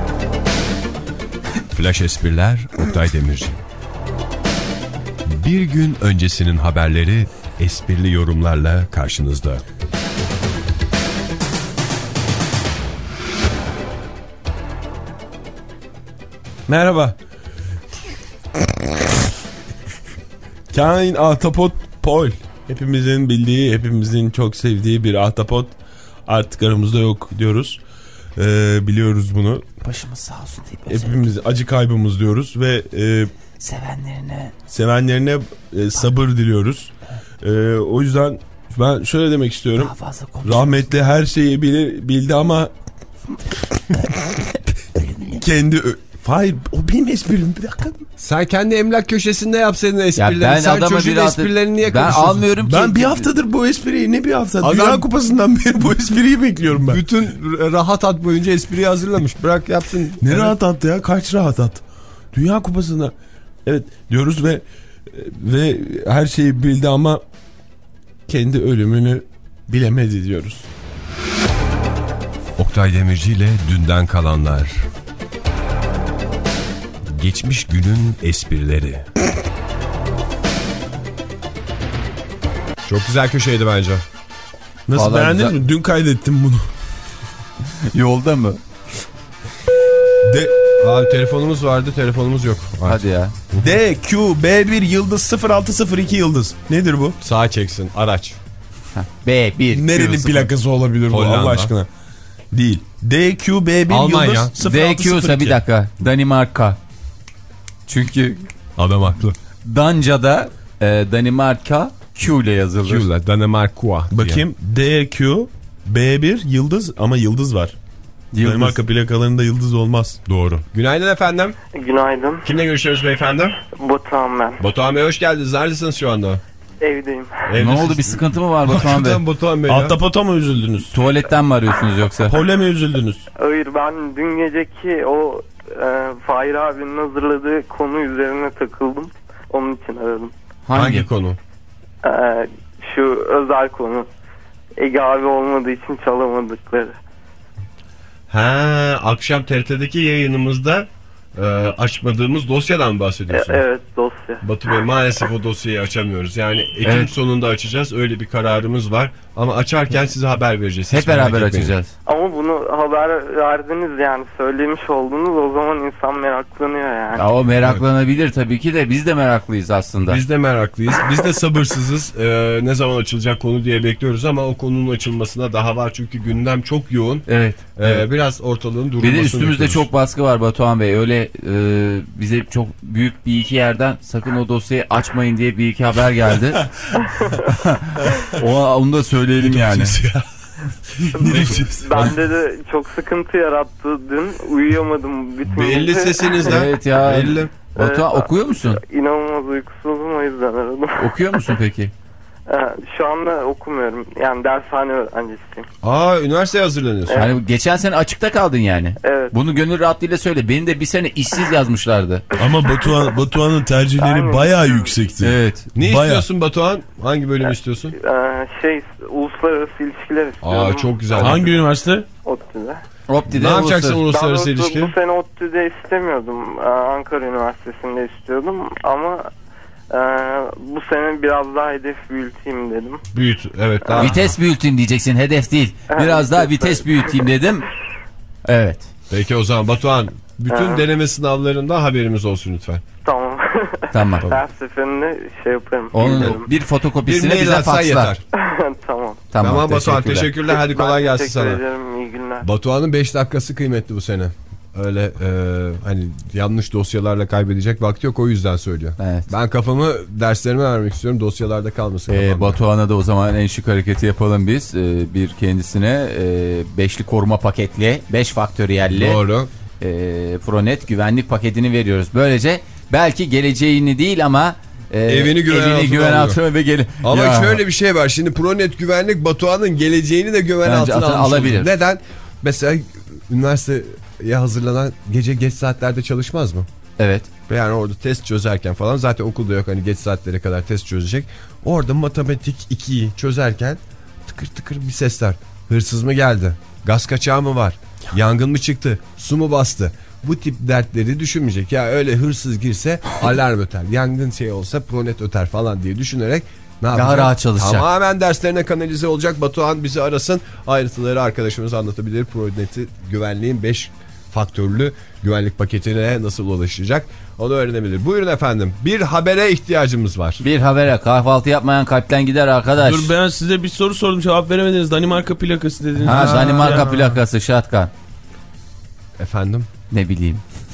Flash espriler Oktay Demirci. Bir gün öncesinin haberleri esprili yorumlarla karşınızda. Merhaba. Kain ahtapot Paul. Hepimizin bildiği, hepimizin çok sevdiği bir ahtapot artık aramızda yok diyoruz. Ee, biliyoruz bunu. Başımız sağ olsun deyip Hepimiz acı kaybımız diyoruz ve e, sevenlerine sevenlerine e, sabır diliyoruz. E, o yüzden ben şöyle demek istiyorum. daha fazla konuşalım. Rahmetli her şeyi bilir, bildi ama kendi ö- Hayır, o benim esprim, bir dakika. Sen kendi emlak köşesinde yapsaydın esprileri. Ya ben Sen adama çocuğun bir hafta- esprilerini niye Ben konuşuyorsun? almıyorum ki. Ben bir haftadır bu espriyi, ne bir hafta? Adam- Dünya Kupası'ndan beri bu espriyi bekliyorum ben. Bütün rahat at boyunca espriyi hazırlamış. Bırak yapsın. Ne Evet. rahat at ya, kaç rahat at. Dünya Kupası'nda evet diyoruz ve ve her şeyi bildi ama kendi ölümünü bilemedi diyoruz. Oktay Demirci ile dünden kalanlar. Geçmiş günün esprileri. Çok güzel köşeydi bence. Nasıl, Vallahi beğendiniz güzel. mi? Dün kaydettim bunu. Yolda mı? D, Abi telefonumuz vardı, telefonumuz yok. Hadi ya. D, Q, B bir yıldız sıfır altı sıfır iki yıldız. Nedir bu? Sağa çeksin araç. B bir. Nerenin plakası olabilir bu Hollanda. Allah aşkına? Değil. D, Q, B bir Almanya. yıldız sıfır D altı Q sıfır ise iki. bir dakika. Danimarka. Çünkü Adam haklı. Danca'da e, Danimarka Q ile yazılır. Q'la Danimarkua. Bakayım. D, Q, B bir yıldız ama yıldız var. Yıldız. Danimarka plakalarında yıldız olmaz. Doğru. Günaydın efendim. Günaydın. Kimle görüşüyoruz beyefendi? Batuhan ben. Batuhan Bey hoş geldiniz. Neredesiniz şu anda? Evdeyim. Ne oldu, bir sıkıntı mı var Batuhan Bey? Hakikaten Batuhan Bey ya. Ahtapota mı üzüldünüz? Tuvaletten mi arıyorsunuz yoksa? Pole mi üzüldünüz? Hayır, ben dün geceki o e, Fahir abinin hazırladığı konu üzerine takıldım. Onun için aradım. Hangi? Hangi konu? E, şu özel konu. Ege abi olmadığı için çalamadıkları. Ha, akşam T R T'deki yayınımızda e, açmadığımız dosyadan mı E, bahsediyorsun? evet, dosya. Batu Bey, maalesef o dosyayı açamıyoruz. Yani Ekim Evet. sonunda açacağız. Öyle bir kararımız var. Ama açarken size haber vereceğiz. Hep Hiç merak beraber etmeyin. açacağız. Ama bunu haber verdiniz, yani söylemiş oldunuz, o zaman insan meraklanıyor yani. Ya o meraklanabilir tabii ki de, biz de meraklıyız aslında. Biz de meraklıyız. Biz de sabırsızız. Ee, ne zaman açılacak konu diye bekliyoruz ama o konunun açılmasına daha var. Çünkü gündem çok yoğun. Evet. Ee, biraz ortalığın durulmasını Bir de üstümüzde bekliyoruz. çok baskı var Batuhan Bey. Öyle e, bize çok büyük bir iki yerden sakın o dosyayı açmayın diye bir iki haber geldi. o, onu da söyleyelim yani. Bende de çok sıkıntı yarattı dün. Uyuyamadım bütün Belli gece. sesinizden. Evet ya. Belli. Batuhan, Evet. okuyor musun? İnanılmaz uykusuzum, o yüzden aradım. Okuyor musun peki? Ee, Şu anda okumuyorum. Yani dershane öğrencisiyim. Aa, üniversiteye hazırlanıyorsun. Hani geçen sene açıkta kaldın yani. Evet. Bunu gönül rahatlığıyla söyle. Beni de bir sene işsiz yazmışlardı. Ama Batuhan, Batuhan'ın tercihleri Aynen. bayağı yüksekti. Evet. Ne Bayağı. istiyorsun Batuhan? Hangi bölüm istiyorsun? Ee, şey, uluslararası ilişkiler istiyorum. Aa, çok güzel. Hangi üniversite? ODTÜ'de. Opti'de Ne yapacaksın uluslararası- uluslararası Daha doğrusu ilişki? bu sene ODTÜ'de istemiyordum. Ee, Ankara Üniversitesi'nde istiyordum ama Ee, bu sene biraz daha hedef büyüteyim dedim. Büyüt. Evet. Daha... Vites büyüteyim diyeceksin, hedef değil. Biraz daha vites büyüteyim dedim. Evet. Peki o zaman Batuhan, bütün Aha. deneme sınavlarında haberimiz olsun lütfen. Tamam. Tamam. Her seferinde şey yaparım. Onun bir fotokopisini Bir bize mail atsan faksla. yeter. tamam. Tamam, Tamam Batuhan, teşekkürler. teşekkürler. Hadi kolay Ben gelsin teşekkür sana. ederim. İyi günler. Batuhan'ın beş dakikası kıymetli bu sene. Öyle e, hani yanlış dosyalarla kaybedecek vakti yok, o yüzden söylüyor. Evet. Ben kafamı derslerime vermek istiyorum, dosyalarda kalmasın. Ee, Batuhan'a da o zaman en şık hareketi yapalım biz. Ee, bir kendisine e, beşli koruma paketli, beş faktöriyelli Doğru. e, Pronet güvenlik paketini veriyoruz. Böylece belki geleceğini değil ama e, Evini güven altına güven alıyor. altına ve gele... Ama Ya. şöyle bir şey var. Şimdi Pronet güvenlik Batuhan'ın geleceğini de güven Bence altına altına almış alabilir. olur. Neden? Mesela üniversiteye hazırlanan gece geç saatlerde çalışmaz mı? Evet. Yani orada test çözerken falan, zaten okulda yok hani geç saatlere kadar test çözecek. Orada matematik ikiyi çözerken tıkır tıkır bir sesler. Hırsız mı geldi? Gaz kaçağı mı var? Yangın mı çıktı? Su mu bastı? Bu tip dertleri düşünmeyecek. Ya öyle hırsız girse alarm öter. Yangın şey olsa Pronet öter falan diye düşünerek ne Daha yapacak? rahat çalışacak. Tamamen derslerine kanalize olacak. Batuhan bizi arasın. Ayrıntıları arkadaşımız anlatabilir. Pronet'i güvenliğin beş faktörlü güvenlik paketine nasıl ulaşacak onu öğrenebilir. Buyurun efendim. Bir habere ihtiyacımız var. Bir habere, kahvaltı yapmayan kalpten gider arkadaş. Dur, ben size bir soru sordum, cevap veremediniz. Danimarka plakası dediniz. Ha, Ha, Danimarka ya. plakası şatkan. Efendim? Ne bileyim.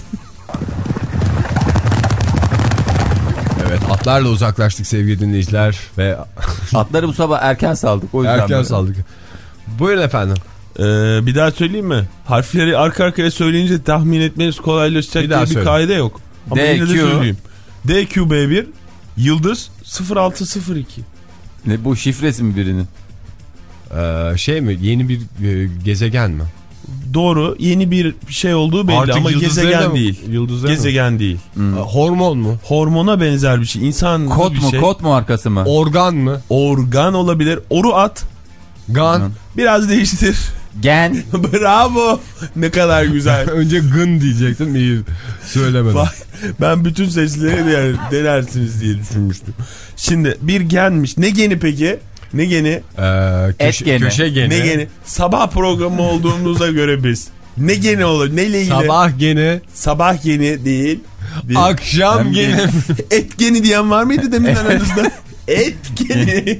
Evet, atlarla uzaklaştık sevgili dinleyiciler ve Atları bu sabah erken saldık. O yüzden erken böyle. saldık. Buyurun efendim. Ee, bir daha söyleyeyim mi? Harfleri arka arkaya söyleyince tahmin etmeniz kolaylaşacak Bir diye daha bir söyle. kaide yok. Ama D yine de Q. söyleyeyim. D Q B bir Yıldız sıfır altı sıfır iki. Ne bu, şifresi mi birinin? Ee, şey mi? Yeni bir e, gezegen mi? Doğru, yeni bir şey olduğu belli Artık ama yıldızları da gezegen mı? değil. Yıldızları mı? Gezegen değil. Ee, hormon mu? Hormona benzer bir şey. İnsan Kod bir mu? şey. Kod mu arkası mı? Organ mı? Organ olabilir. Oru at. Gan. Biraz değiştir. Gen. Bravo. Ne kadar güzel. Önce gın diyecektim, iyi söylemedim. Vay, ben bütün sesleri de denersiniz diye düşünmüştüm. Şimdi bir genmiş. Ne geni peki? Ne geni? Ee, köşe, Et geni. Köşe geni. Ne geni? Sabah programı olduğumuza göre biz. Ne geni olur? Neyle ilgili? Sabah geni. Sabah geni değil. değil. Akşam Hem geni. Et geni diyen var mıydı demin aranızda? Et geni.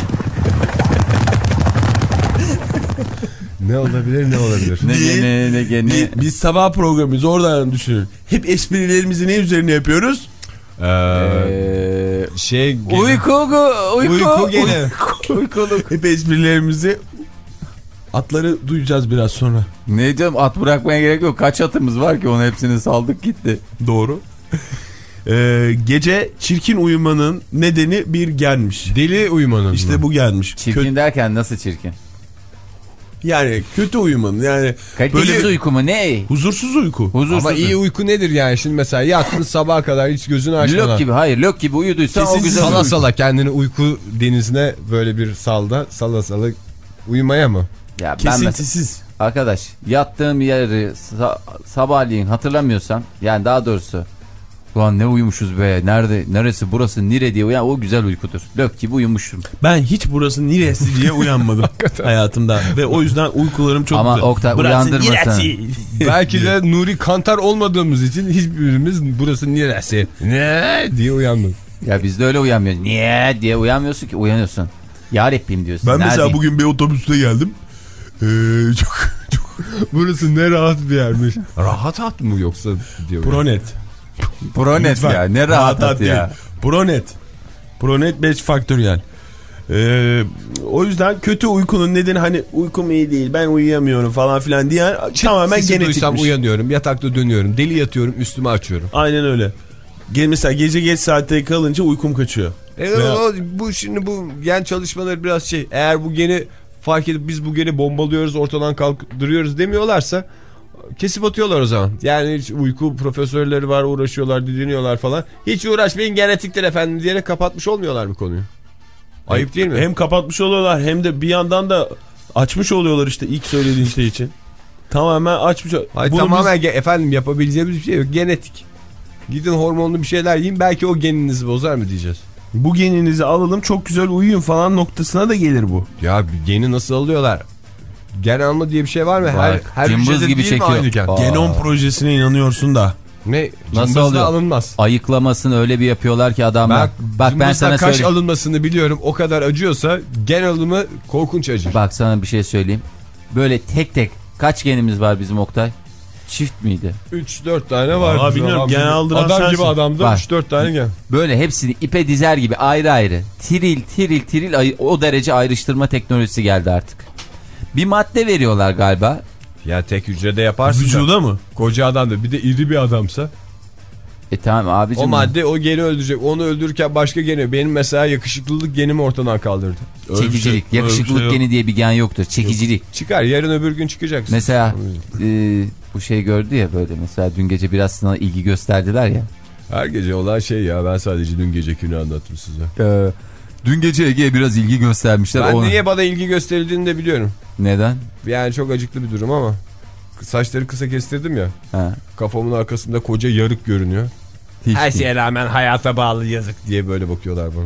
Ne olabilir ne olabilir? Ne Değil. geni ne geni. Biz, biz sabah programıyız, oradan düşünün. Hep esprilerimizi ne üzerine yapıyoruz? Ee, Ee, şey geni. uyku, uyku, Uyku geni. Uykuluk. Hep esprilerimizi, atları duyacağız biraz sonra. Ne diyorum, at bırakmaya gerek yok. Kaç atımız var ki, onun hepsini saldık gitti. Doğru. Ee, gece çirkin uyumanın nedeni bir genmiş. Deli uyumanın İşte mı? bu gelmiş. Çirkin Kö- derken nasıl çirkin? yani kötü uyumanın, yani Kalitesiz böyle uyku mu ne? huzursuz uyku. Huzursuz. Ama iyi uyku nedir yani? Şimdi mesela yattın sabaha kadar hiç gözünü açmadan. Lök gibi, hayır lök gibi uyuduysan o Kesin güzel Sala uyku. sala kendini uyku denizine böyle bir salda sala sala uyumaya mı? Ya ben mesela, Kesintisiz. arkadaş yattığım yeri sa- sabahleyin hatırlamıyorsam, yani daha doğrusu ulan ne uyumuşuz be, nerede, neresi, burası nire diye uyan, o güzel uykudur. Lök gibi uyumuşum. Ben hiç burası neresi diye uyanmadım hayatımda. Ve o yüzden uykularım çok Ama güzel. Oktay, Burası uyandırmasın. neresi? Belki de Nuri Kantar olmadığımız için hiçbirimiz burası neresi ne diye uyandık. Ya biz de öyle uyanmıyoruz. Niye diye uyanmıyorsun ki, uyanıyorsun. Ya Rabbim diyorsun. Ben mesela Neredeyim? bugün bir otobüste geldim. Ee, çok çok Burası ne rahat bir yermiş. Rahat hat mı yoksa diyor. Pronet. Pronet Lütfen. ya, ne rahat at ya. değil. Pronet. Pronet beş faktöriyel. Ee, o yüzden kötü uykunun nedeni, hani uykum iyi değil, ben uyuyamıyorum falan filan diyen tamamen Sesi duysam genetikmiş. uyanıyorum, yatakta dönüyorum, deli yatıyorum, üstümü açıyorum. Aynen öyle. Ge mesela gece geç saatte kalınca uykum kaçıyor. E, Veya- o, bu şimdi bu gen çalışmaları biraz şey, eğer bu geni fark edip biz bu geni bombalıyoruz, ortadan kaldırıyoruz demiyorlarsa kesip atıyorlar o zaman. Yani hiç uyku profesörleri var, uğraşıyorlar, didiniyorlar falan. Hiç uğraşmayın, genetiktir efendim diyerek kapatmış olmuyorlar mı konuyu? Ayıp değil mi? Hem kapatmış oluyorlar hem de bir yandan da açmış oluyorlar işte ilk söylediğin şey için. Tamamen açmış. Hayır, Bunu tamamen biz... ge- efendim yapabileceğimiz bir şey yok. Genetik. Gidin hormonlu bir şeyler yiyin, belki o geninizi bozar mı diyeceğiz. Bu geninizi alalım, çok güzel uyuyun falan noktasına da gelir bu. Ya geni nasıl alıyorlar? Gen alma diye bir şey var mı? Her, her cımbız gibi çekiyor. Genom projesine inanıyorsun da. Ne? Nasıl alıyor? Alınmaz. Ayıklamasını öyle bir yapıyorlar ki adamlar. Bak, Bak ben sana kaş söyleyeyim. alınmasını biliyorum. O kadar acıyorsa gen alımı korkunç acır. Bak sana bir şey söyleyeyim. Böyle tek tek kaç genimiz var bizim Oktay? Çift miydi? üç dört tane var. Aa, bilmiyorum, gen aldıran adam sensin. gibi adamda üç dört tane gen. Böyle hepsini ipe dizer gibi ayrı ayrı. Tiril tiril tiril ay- o derece ayrıştırma teknolojisi geldi artık. Bir madde veriyorlar galiba. Ya tek hücrede yaparsın. Vücuda da. mı? Koca adam da bir de iri bir adamsa. E tamam abicim. O madde o geni öldürecek. Onu öldürürken başka geni. Benim mesela yakışıklılık genimi ortadan kaldırdı. Çekicilik. Şey, yakışıklılık şey geni diye bir gen yoktur. Çekicilik. Yok. Çıkar. Yarın öbür gün çıkacaksın. Mesela e, bu şey gördü ya böyle. Mesela dün gece biraz sana ilgi gösterdiler ya. Her gece olan şey ya. Ben sadece dün gecekini anlattım size. Ee, dün gece Ege'ye biraz ilgi göstermişler. Ben o... niye bana ilgi gösterildiğini de biliyorum. Neden? Yani çok acıklı bir durum ama. Saçları kısa kestirdim ya. Ha. Kafamın arkasında koca yarık görünüyor. Hiç Her değil. şeye rağmen hayata bağlı yazık diye böyle bakıyorlar bana.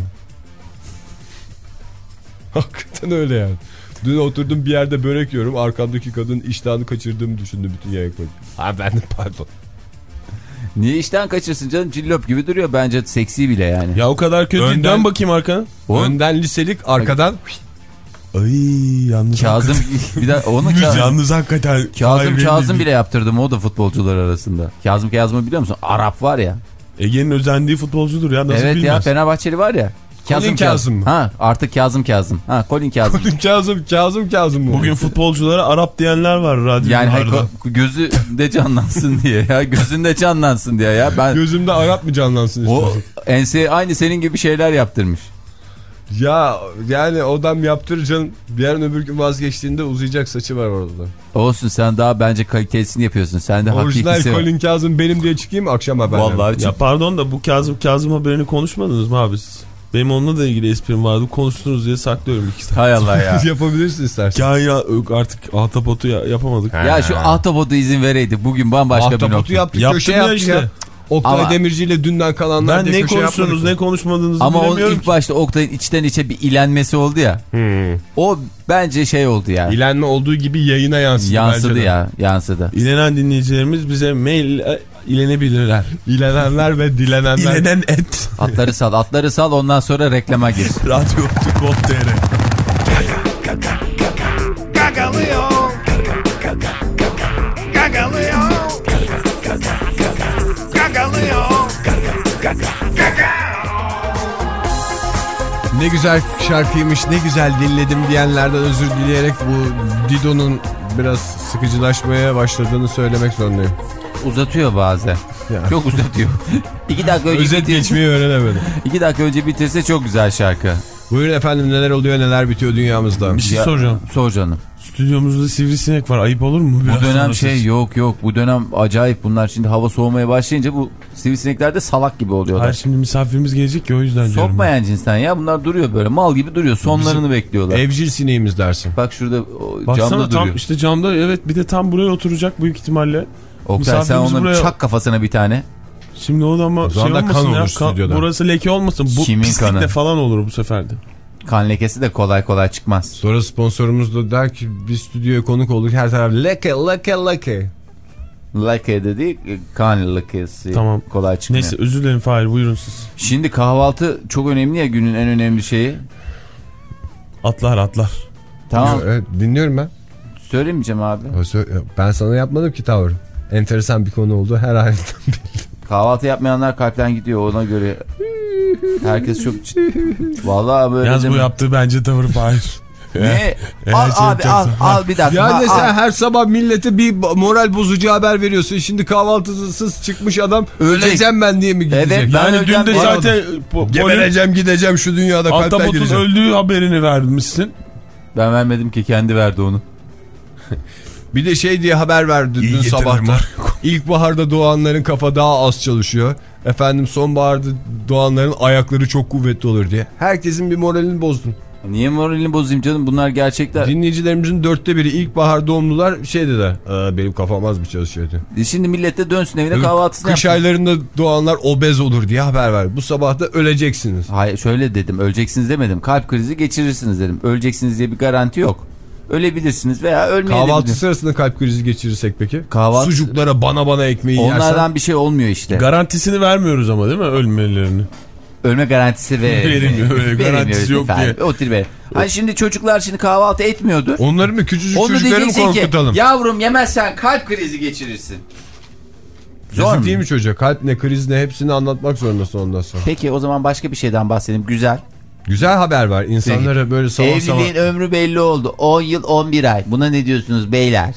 Hakikaten öyle yani. Dün oturdum bir yerde börek yiyorum. Arkamdaki kadın iştahını kaçırdığımı düşündü bütün yemek boyunca. Ha ben de pardon. Niye işten kaçırsın canım? Cillop gibi duruyor. Bence seksi bile yani. Ya o kadar kötü. Önden- Dön bakayım arkana. O? Önden liselik, arkadan Ay yalnız. Kazım bir de onu Ka- Yalnız hakikaten. Kazım Ay, Kazım belli bile yaptırdım, o da futbolcular arasında. Kazım Kazım'ı biliyor musun? Arap var ya. Ege'nin özendiği futbolcudur ya, nasıl evet bilmez. ya, Fenerbahçeli var ya. Colin Kazım mı? Ha artık Kazım Kazım. Ha Colin Kazım. Kazım Kazım Kazım mı? Bugün futbolculara Arap diyenler var radyolarda. Yani hayır, gözü de canlansın diye ya. Gözünde canlansın diye ya. Ben Gözümde Arap mı canlansın o istiyorsun? ense aynı senin gibi şeyler yaptırmış. Ya yani odam yaptıracaksın. Yarın öbür gün vazgeçtiğinde uzayacak saçı var orada. Olsun, sen daha bence kalitesini yapıyorsun. Sen de Orijinal hakikisi var. Colin Kazım benim diye çıkayım akşam haberlerine. Vallahi Ya pardon da bu Kazım Kazım haberini konuşmadınız mı abi siz? Benim onunla da ilgili esprim vardı. Konuştunuz diye saklıyorum iki saat. Hay Allah ya. Yapabilirsin istersen. Ya ya artık ahtapotu ya, yapamadık. Ya şu ahtapotu izin vereydik. Bugün bambaşka bir Ahtapotu nokta. yaptık, Yaptım köşe ya yaptık işte. ya. Oktay Ama- Demirci ile dünden kalanlar Ben diye ne köşe konuştunuz yapmadık. ne konuşmadığınızı Ama o bilemiyorum ilk ki. başta Oktay'ın içten içe bir ilenmesi oldu ya. Hmm. O bence şey oldu ya. İlenme olduğu gibi yayına yansıdı. Yansıdı bence de. ya. Yansıdı. İlenen dinleyicilerimiz bize mail e, ilenebilirler. İlenenler ve dilenenler. İlenen et. Atları sal. Atları sal, ondan sonra reklama gir. radyo nokta com nokta tr Gagalıyor. Gagalıyor. Gagalıyor. Ne güzel şarkıymış, ne güzel dinledim diyenlerden özür dileyerek bu Dido'nun biraz sıkıcılaşmaya başladığını söylemek zorundayım. Uzatıyor bazen. Ya. Çok uzatıyor. İki dakika önce Özet bitirse, geçmeyi öğrenemedim. iki dakika önce bitirse çok güzel şarkı. Buyurun efendim, neler oluyor neler bitiyor dünyamızda. Bir şey Ya, soracağım. Sor canım. Stüdyomuzda sivrisinek var. Ayıp olur mu? Biraz Bu dönem sonra şey siz- yok yok. Bu dönem acayip bunlar. Şimdi hava soğumaya başlayınca bu sivrisinekler de salak gibi oluyorlar. Hayır, şimdi misafirimiz gelecek ya, o yüzden diyorum. Sokmayan cinsten ya. Bunlar duruyor böyle. Mal gibi duruyor. Sonlarını bekliyorlar. Evcil sineğimiz dersin. Bak şurada o, Baksana camda tam duruyor. işte camda, evet, bir de tam buraya oturacak büyük ihtimalle. Oktay sen misafirimiz ona buraya- çak kafasına bir tane. Şimdi o da ama şey zaman da kan olmasın ya. olur stüdyoda. Burası leke olmasın. Bu Kimin pislikle kanı? falan olur bu sefer de. Kan lekesi de kolay kolay çıkmaz. Sonra sponsorumuz da der ki bir stüdyoya konuk olduk, her taraf leke leke leke. Leke dedi, kan lekesi. Tamam. Kolay çıkmıyor. Neyse, özür dilerim Fahir, buyurun siz. Şimdi kahvaltı çok önemli ya, günün en önemli şeyi. Atlar atlar. Tamam. Evet, dinliyorum ben. Söylemeyeceğim abi. Ben sana yapmadım ki tavır. Enteresan bir konu oldu her halinden belli. Kahvaltı yapmayanlar kalpten gidiyor, ona göre. Herkes çok ciddi. Vallahi böyle. Yalnız bu deme. yaptığı bence tavır Fahir. Ne? Eğer Al şey abi al, yapacaksan- al bir dakika. Yani al, sen al. her sabah millete bir moral bozucu haber veriyorsun. Şimdi kahvaltısız çıkmış adam Ölecek. öleceğim ben diye mi gidecek? Evet, ben Yani dün öleceğim de diye- zaten po- Gebereceğim gideceğim şu dünyada kalpten Ahtapot'un gideceğim. öldüğü haberini vermişsin. Ben vermedim ki, kendi verdi onu. Bir de şey diye haber verdi İyi dün getirir sabahta. Marco. İlkbaharda doğanların kafa daha az çalışıyor. Efendim sonbaharda doğanların ayakları çok kuvvetli olur diye. Herkesin bir moralini bozdun. Niye moralini bozayım canım? Bunlar gerçekler. Dinleyicilerimizin dörtte biri ilkbahar doğumlular şey dedi. Benim kafam az bir çalışıyordu. E şimdi millet de dönsün evine kahvaltısını Kış yapsın. aylarında doğanlar obez olur diye haber ver. Bu sabah da öleceksiniz. Hayır şöyle dedim, öleceksiniz demedim. Kalp krizi geçirirsiniz dedim. Öleceksiniz diye bir garanti yok. Ölebilirsiniz veya ölmeyebilirsiniz. Kahvaltı sırasında kalp krizi geçirirsek peki? Kahvaltı... Sucuklara bana bana ekmeği Onlardan yersen. Onlardan bir şey olmuyor işte. Garantisini vermiyoruz ama değil mi ölmelerini? Ölme garantisi ve verilmiyor. Öyle garantisi yok diye. O tür be. Hani şimdi çocuklar şimdi kahvaltı etmiyordur. Onları mı küçücük Onu çocukları mı korkutalım? Ki, yavrum yemezsen kalp krizi geçirirsin. Zor Yazık mu? Değil mi çocuğa? Kalp ne kriz ne hepsini anlatmak zorundasın ondan sonra. Peki o zaman başka bir şeyden bahsedelim. Güzel. Güzel haber var. İnsanlara Peki. böyle sabah sabah... Evliliğin ömrü belli oldu. on yıl on bir ay. Buna ne diyorsunuz beyler?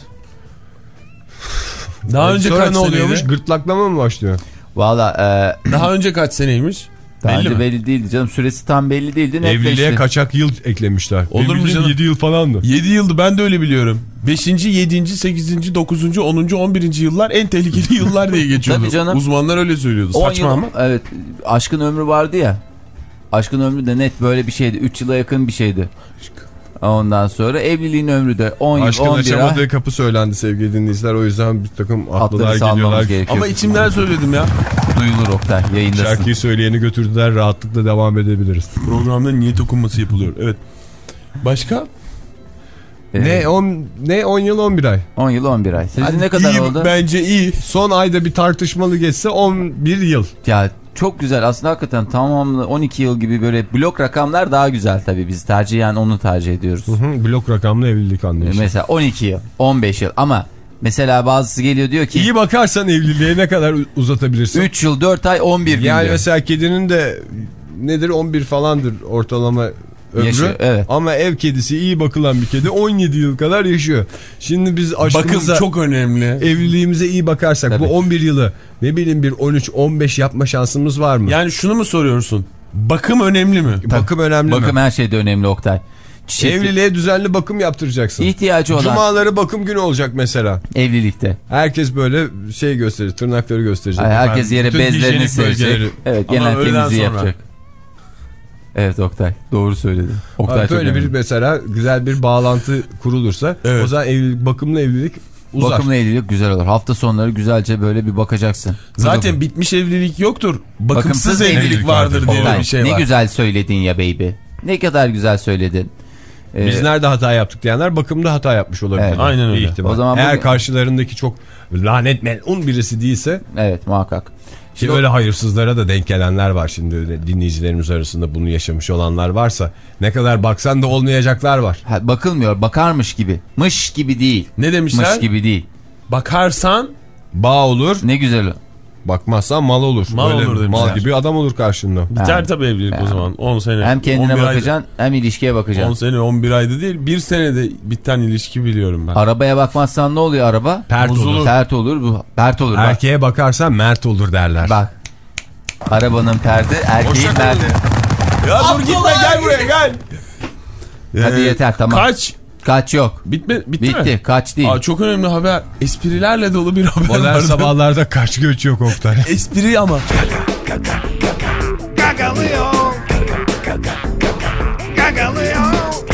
Daha önce sonra kaç ne oluyormuş? seneydi? Gırtlaklama mı başlıyor? Valla... E... Daha önce kaç seneymiş? Daha belli önce mi? belli değildi canım. Süresi tam belli değildi. Evliliğe kaçak yıl eklemişler. Olur mu canım? yedi yıl falandı. yedi yıldı, ben de öyle biliyorum. beşinci, yedinci, sekizinci, dokuzuncu, onuncu, on birinci yıllar en tehlikeli yıllar diye geçiyordu. Tabii canım. Uzmanlar öyle söylüyordu. Saçma yıl, ama. Evet. Aşkın ömrü vardı ya. Aşkın ömrü de net böyle bir şeydi. üç yıla yakın bir şeydi. Ondan sonra evliliğin ömrü de on yıl, Aşkın on bir ay. açamadığı ay. Kapı söylendi sevgili dinleyiciler. O yüzden bir takım atlılar geliyorlar. Ama içimden söyledim ya. Duyulur Oktay, yayındasın. Şarkıyı söyleyeni götürdüler, rahatlıkla devam edebiliriz. Programda niyet okunması yapılıyor. Evet. Başka? Ee, ne on ne on yıl on bir ay. on yıl on bir ay. Sizin yani ne kadar iyi, oldu? Bence iyi. Son ayda bir tartışmalı geçse on bir yıl. Ya çok güzel aslında, hakikaten tamamlı on iki yıl gibi böyle blok rakamlar daha güzel tabii, biz tercihen onu tercih ediyoruz. Hı hı, blok rakamlı evlilik anlayışı. Mesela on iki yıl, on beş yıl ama mesela bazısı geliyor diyor ki. İyi bakarsan evliliğe ne kadar uzatabilirsin? üç yıl, dört ay, on bir gün yani diyor. mesela kedinin de nedir on bir falandır ortalama ömrü. Yaşıyor, evet. Ama ev kedisi iyi bakılan bir kedi on yedi yıl kadar yaşıyor. Şimdi biz aşkımıza, bakım çok önemli. Evliliğimize iyi bakarsak tabii. Bu on bir yılı ne bileyim bir on üç on beş yapma şansımız var mı? Yani şunu mu soruyorsun? Bakım önemli mi? Tabii. Bakım önemli bakım mi? Bakım her şeyde önemli Oktay. Çiçekli. Evliliğe düzenli bakım yaptıracaksın. İhtiyacı olan. Cumaları bakım günü olacak mesela. Evlilikte. Herkes böyle şey gösterir, tırnakları gösterecek. Ay, herkes yere bezlerini serecek. Evet, genel temizliği yapacak. Evet Oktay, doğru söyledin. Oktay abi böyle bir mesela güzel bir bağlantı kurulursa evet. O zaman evlilik, bakımlı evlilik uzar. Bakımlı evlilik güzel olur. Hafta sonları güzelce böyle bir bakacaksın. Zaten Burada bitmiş evlilik yoktur. Bakımsız, Bakımsız evlilik, evlilik vardır, vardır diye Oktay, bir şey ne var. Ne güzel söyledin ya baby. Ne kadar güzel söyledin. Ee, Biz nerede hata yaptık diyenler bakımda hata yapmış olabilir. Evet, aynen öyle. O zaman eğer bugün... karşılarındaki çok lanet melun birisi değilse. Evet, muhakkak. Ki öyle hayırsızlara da denk gelenler var şimdi, dinleyicilerimiz arasında bunu yaşamış olanlar varsa ne kadar baksan da olmayacaklar var. Ha, bakılmıyor, bakarmış gibi. Mış gibi değil. Ne demişler? Mış gibi değil. Bakarsan bağ olur. Ne güzel. Bakmazsan mal olur. Mal böyle olur demişler. Mal gibi adam olur karşında. Biter yani, tabii evlilik yani. O zaman on sene. Hem kendine bakacaksın ayda, hem ilişkiye bakacaksın. on sene on bir ayda değil, bir senede biten ilişki biliyorum ben. Arabaya bakmazsan ne oluyor araba? Pert Bozulur. olur. Pert olur. Bu pert olur. Erkeğe bak. Bakarsan mert olur derler. Bak. Arabanın perdi, erkeğin perdi. Ya dur gitme, gel buraya gel. Hadi ee, yeter tamam. Kaç? Kaç yok. Bitme, bitti, bitti mi? Bitti. Kaç değil. Aa, çok önemli haber. Esprilerle dolu bir haber var. Modern sabahlarda kaç göç yok Oktay. Espri ama. Gagalıyor. Gagalıyor.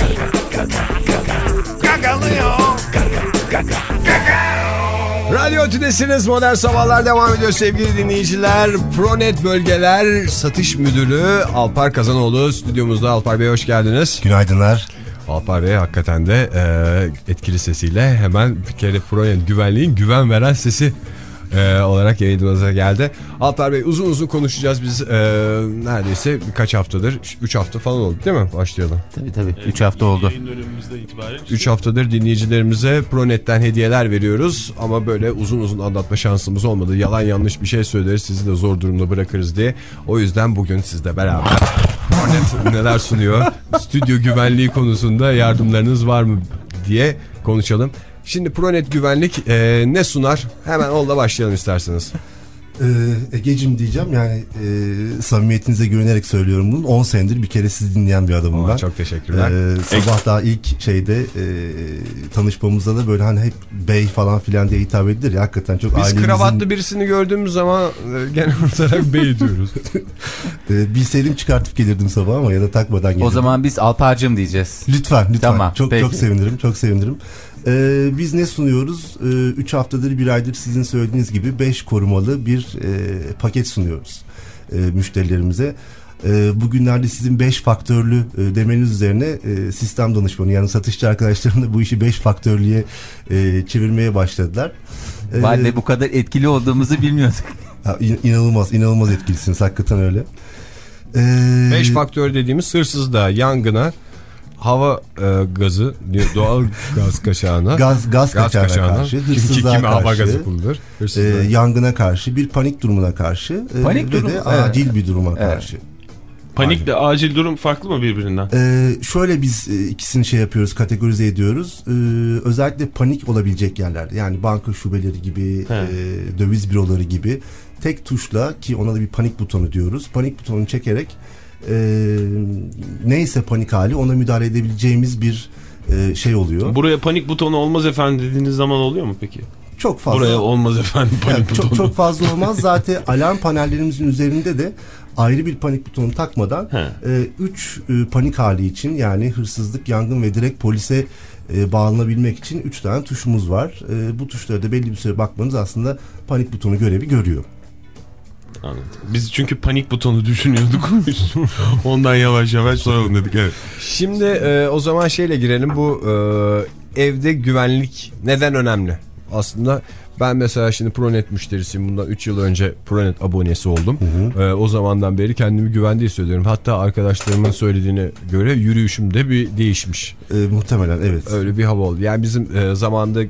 Gagalıyor. Radyo Tülesi'niz, Modern Sabahlar devam ediyor sevgili dinleyiciler. Pronet Bölgeler Satış Müdürü Alpar Kazanoğlu stüdyomuzda. Alpar Bey hoş geldiniz. Günaydınlar. Alpar Bey hakikaten de e, etkili sesiyle hemen bir kere Pronet güvenliğin güven veren sesi e, olarak yayınımıza geldi. Alpar Bey uzun uzun konuşacağız biz e, neredeyse birkaç haftadır, üç hafta falan oldu değil mi? Başlayalım. Tabii tabii üç hafta oldu. üç haftadır dinleyicilerimize Pronet'ten hediyeler veriyoruz ama böyle uzun uzun anlatma şansımız olmadı. Yalan yanlış bir şey söyleriz, sizi de zor durumda bırakırız diye. O yüzden bugün sizle beraber Pronet neler sunuyor, stüdyo güvenliği konusunda yardımlarınız var mı diye konuşalım. Şimdi Pronet Güvenlik e, ne sunar? Hemen onunla başlayalım isterseniz. Ee, Egeciğim diyeceğim yani e, samimiyetinize güvenerek söylüyorum bunu. on senedir bir kere sizi dinleyen bir adamım ben. Çok teşekkürler. Ee, sabah daha ilk şeyde e, tanışmamızda da böyle hani hep bey falan filan diye hitap edilir ya, hakikaten çok Biz ailemizin... kravatlı birisini gördüğümüz zaman e, genel olarak bey diyoruz. e, bilseydim çıkartıp gelirdim sabah ama ya da takmadan gelirdim. O zaman biz Alpar'cığım diyeceğiz. Lütfen lütfen. Tamam, çok peki. çok sevinirim, çok sevinirim. Ee, biz ne sunuyoruz? üç ee, haftadır, bir aydır sizin söylediğiniz gibi beş korumalı bir e, paket sunuyoruz e, müşterilerimize. E, bugünlerde sizin beş faktörlü e, demeniz üzerine e, sistem danışmanı yani satışçı arkadaşlarım da bu işi beş faktörlüye e, çevirmeye başladılar. E, Vay be, bu kadar etkili olduğumuzu bilmiyorduk. Ha, in, inanılmaz, inanılmaz etkilisiniz hakikaten öyle. beş ee, faktör dediğimiz hırsızlığa, yangına, hava e, gazı, doğal gaz kaçağına, gaz gaz, gaz kaçağına, kaçağına karşı, hırsızlığa kimi karşı, hava gazı kullanır, e, yangına karşı, bir panik durumuna karşı, panik e, durum, ve de evet. acil bir duruma evet. karşı. Panikle acil. acil durum farklı mı birbirinden? Ee, şöyle biz e, ikisini şey yapıyoruz, kategorize ediyoruz. Ee, özellikle panik olabilecek yerlerde, yani banka şubeleri gibi, e, döviz büroları gibi tek tuşla, ki ona da bir panik butonu diyoruz. Panik butonunu çekerek e, neyse panik hali, ona müdahale edebileceğimiz bir e, şey oluyor. Buraya panik butonu olmaz efendim dediğiniz zaman oluyor mu peki? Çok fazla. Buraya olmaz efendim panik yani butonu. Çok, çok fazla olmaz. Zaten alarm panellerimizin üzerinde de ayrı bir panik butonu takmadan üç e, e, panik hali için, yani hırsızlık, yangın ve direkt polise e, bağlanabilmek için üç tane tuşumuz var. E, bu tuşlara da belli bir süre bakmanız aslında panik butonu görevi görüyor. Anladım. Biz çünkü panik butonu düşünüyorduk. Ondan yavaş yavaş soralım dedik. Evet. Şimdi e, o zaman şeyle girelim. Bu e, evde güvenlik neden önemli? Aslında ben mesela şimdi Pronet müşterisiyim. Bundan üç yıl önce Pronet abonesi oldum. Hı hı. E, o zamandan beri kendimi güvende hissediyorum. Hatta arkadaşlarımın söylediğine göre yürüyüşümde bir değişmiş. E, muhtemelen evet. Öyle bir hava oldu. Yani bizim e, zamanda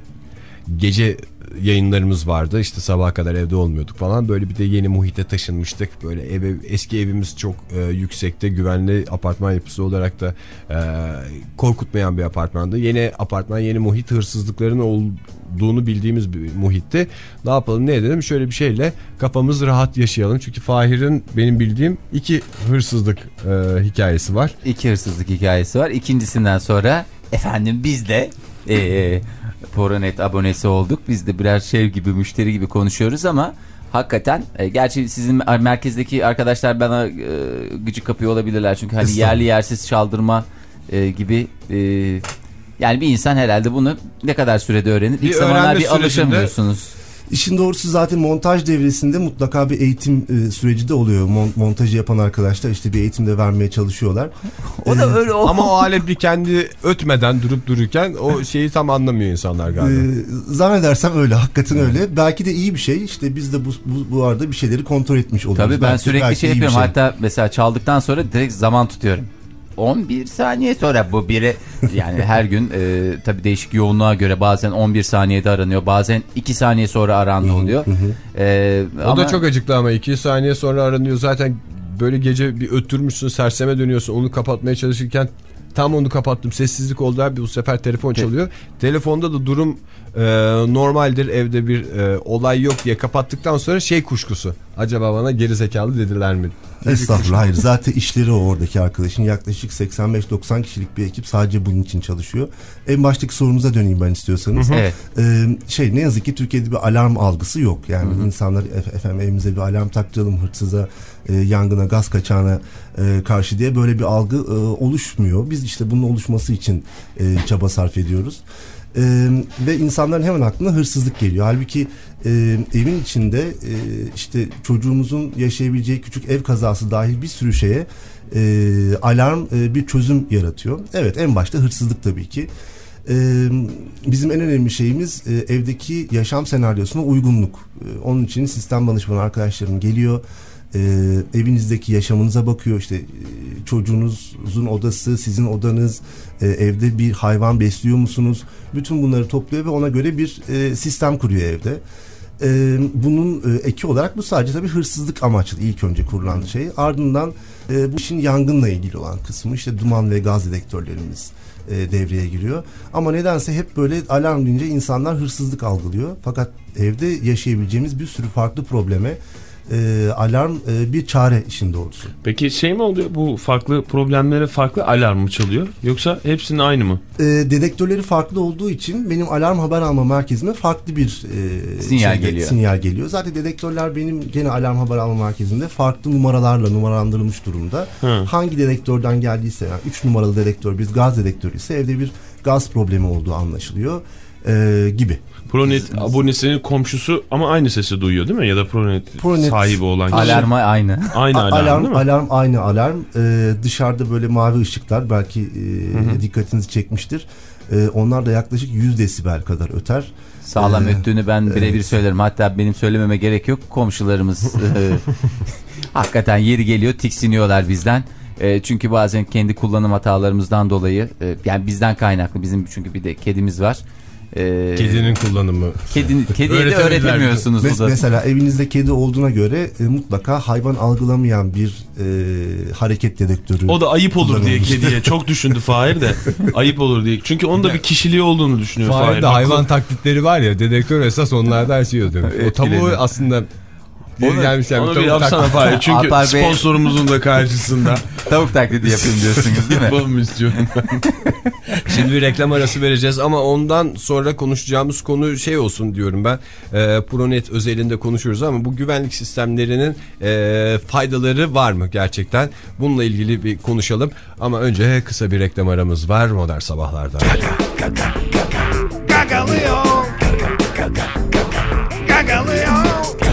gece yayınlarımız vardı. İşte sabaha kadar evde olmuyorduk falan. Böyle bir de yeni muhite taşınmıştık. Böyle eve, eski evimiz çok e, yüksekte, güvenli apartman yapısı olarak da e, korkutmayan bir apartmandı. Yeni apartman, yeni muhit, hırsızlıkların olduğunu bildiğimiz bir muhitte. Ne yapalım, ne edelim? Şöyle bir şeyle kafamız rahat yaşayalım. Çünkü Fahir'in benim bildiğim iki hırsızlık e, hikayesi var. İki hırsızlık hikayesi var. İkincisinden sonra efendim biz de eee Pronet abonesi olduk. Biz de birer şey gibi, müşteri gibi konuşuyoruz ama hakikaten e, gerçi sizin merkezdeki arkadaşlar bana e, gıcık kapıyor olabilirler. Çünkü hani yerli yersiz çaldırma e, gibi e, yani bir insan herhalde bunu ne kadar sürede öğrenir? İlk zamanlar bir alışamıyorsunuz. İşin doğrusu zaten montaj devresinde mutlaka bir eğitim e, süreci de oluyor. Mon- montajı yapan arkadaşlar işte bir eğitim de vermeye çalışıyorlar. O da öyle olmaz. Ama o alet bir kendi ötmeden durup dururken o şeyi tam anlamıyor insanlar galiba. E, zannedersem öyle, hakikaten öyle. Belki de iyi bir şey. İşte biz de bu, bu, bu arada bir şeyleri kontrol etmiş oluyoruz. Tabii ben belki, sürekli belki şey yapıyorum. Şey. Hatta mesela çaldıktan sonra direkt zaman tutuyorum. on bir saniye sonra bu biri, yani her gün e, tabii değişik yoğunluğa göre bazen on bir saniyede aranıyor, bazen iki saniye sonra aranma oluyor. e, o ama... da çok acıklı ama iki saniye sonra aranıyor zaten. Böyle gece bir öttürmüşsün, serseme dönüyorsun, onu kapatmaya çalışırken tam onu kapattım, sessizlik oldu abi, bu sefer telefon çalıyor. Telefonda da durum e, normaldir, evde bir e, olay yok diye kapattıktan sonra şey kuşkusu, acaba bana gerizekalı dediler mi? Estağfurullah, hayır, zaten işleri o oradaki arkadaşın. Yaklaşık seksen beş doksan kişilik bir ekip sadece bunun için çalışıyor. En baştaki sorunuza döneyim ben istiyorsanız. Hı hı. Evet. Ee, şey ne yazık ki Türkiye'de bir alarm algısı yok. Yani hı hı. insanlar efendim evimize bir alarm taktıralım, hırsıza, e, yangına, gaz kaçağına e, karşı diye böyle bir algı e, oluşmuyor. Biz işte bunun oluşması için e, çaba sarf ediyoruz. Ee, ve insanların hemen aklına hırsızlık geliyor. Halbuki e, evin içinde e, işte çocuğumuzun yaşayabileceği küçük ev kazası dahil bir sürü şeye e, alarm e, bir çözüm yaratıyor. Evet, en başta hırsızlık tabii ki. E, bizim en önemli şeyimiz e, evdeki yaşam senaryosuna uygunluk. E, onun için sistem danışmanı arkadaşlarım geliyor. E, evinizdeki yaşamınıza bakıyor. İşte e, çocuğunuzun odası, sizin odanız, e, evde bir hayvan besliyor musunuz? Bütün bunları topluyor ve ona göre bir e, sistem kuruyor evde. E, bunun e, eki olarak bu sadece tabii hırsızlık amaçlı ilk önce kurulan şey. Ardından e, bu işin yangınla ilgili olan kısmı, işte duman ve gaz dedektörlerimiz, e, devreye giriyor. Ama nedense hep böyle alarm deyince insanlar hırsızlık algılıyor. Fakat evde yaşayabileceğimiz bir sürü farklı probleme e, alarm e, bir çare işin doğrusu. Peki şey mi oluyor, bu farklı problemlere farklı alarm mı çalıyor yoksa hepsinin aynı mı? E, dedektörleri farklı olduğu için benim alarm haber alma merkezime farklı bir e, sinyal şeyde, geliyor. sinyal geliyor. Zaten dedektörler benim gene alarm haber alma merkezinde farklı numaralarla numaralandırılmış durumda. Hı. Hangi dedektörden geldiyse, yani üç numaralı dedektör bir gaz dedektörü ise evde bir gaz problemi olduğu anlaşılıyor e, gibi. Pronet abonesinin komşusu ama aynı sesi duyuyor değil mi? Ya da Pronet, Pronet sahibi olan kişi. Alarma aynı. Aynı alarm, alarm değil mi? Alarm aynı alarm. Ee, dışarıda böyle mavi ışıklar belki e, dikkatinizi çekmiştir. Ee, onlar da yaklaşık yüz desibel kadar öter. Sağlam ee, öttüğünü ben birebir evet. söylerim. Hatta benim söylememe gerek yok. Komşularımız e, hakikaten yeri geliyor tiksiniyorlar bizden. E, çünkü bazen kendi kullanım hatalarımızdan dolayı e, yani bizden kaynaklı. Bizim çünkü bir de kedimiz var. Ee, Kedinin kullanımı. Kedini, kediye de öğretemiyorsunuz. Mes- mesela evinizde kedi olduğuna göre e, mutlaka hayvan algılamayan bir e, hareket dedektörü. O da ayıp olur diye kediye. Çok düşündü Fahir de. Ayıp olur diye. Çünkü onun da bir kişiliği olduğunu düşünüyor Fahir. Fahir de hayvan taklitleri var ya, dedektör esas onlardan şey oluyor. O tavuğu aslında Onu, gelmiş yani, onu bir yapsana Fahir. Çünkü sponsorumuzun da karşısında. Tavuk taklidi yapayım diyorsunuz değil mi? Yapalım istiyorum ben. Şimdi bir reklam arası vereceğiz ama ondan sonra konuşacağımız konu şey olsun diyorum ben. E, Pronet özelinde konuşuyoruz ama bu güvenlik sistemlerinin e, faydaları var mı gerçekten? Bununla ilgili bir konuşalım. Ama önce kısa bir reklam aramız var Modern Sabahlar'da. Gagalıyor. Gagalıyor.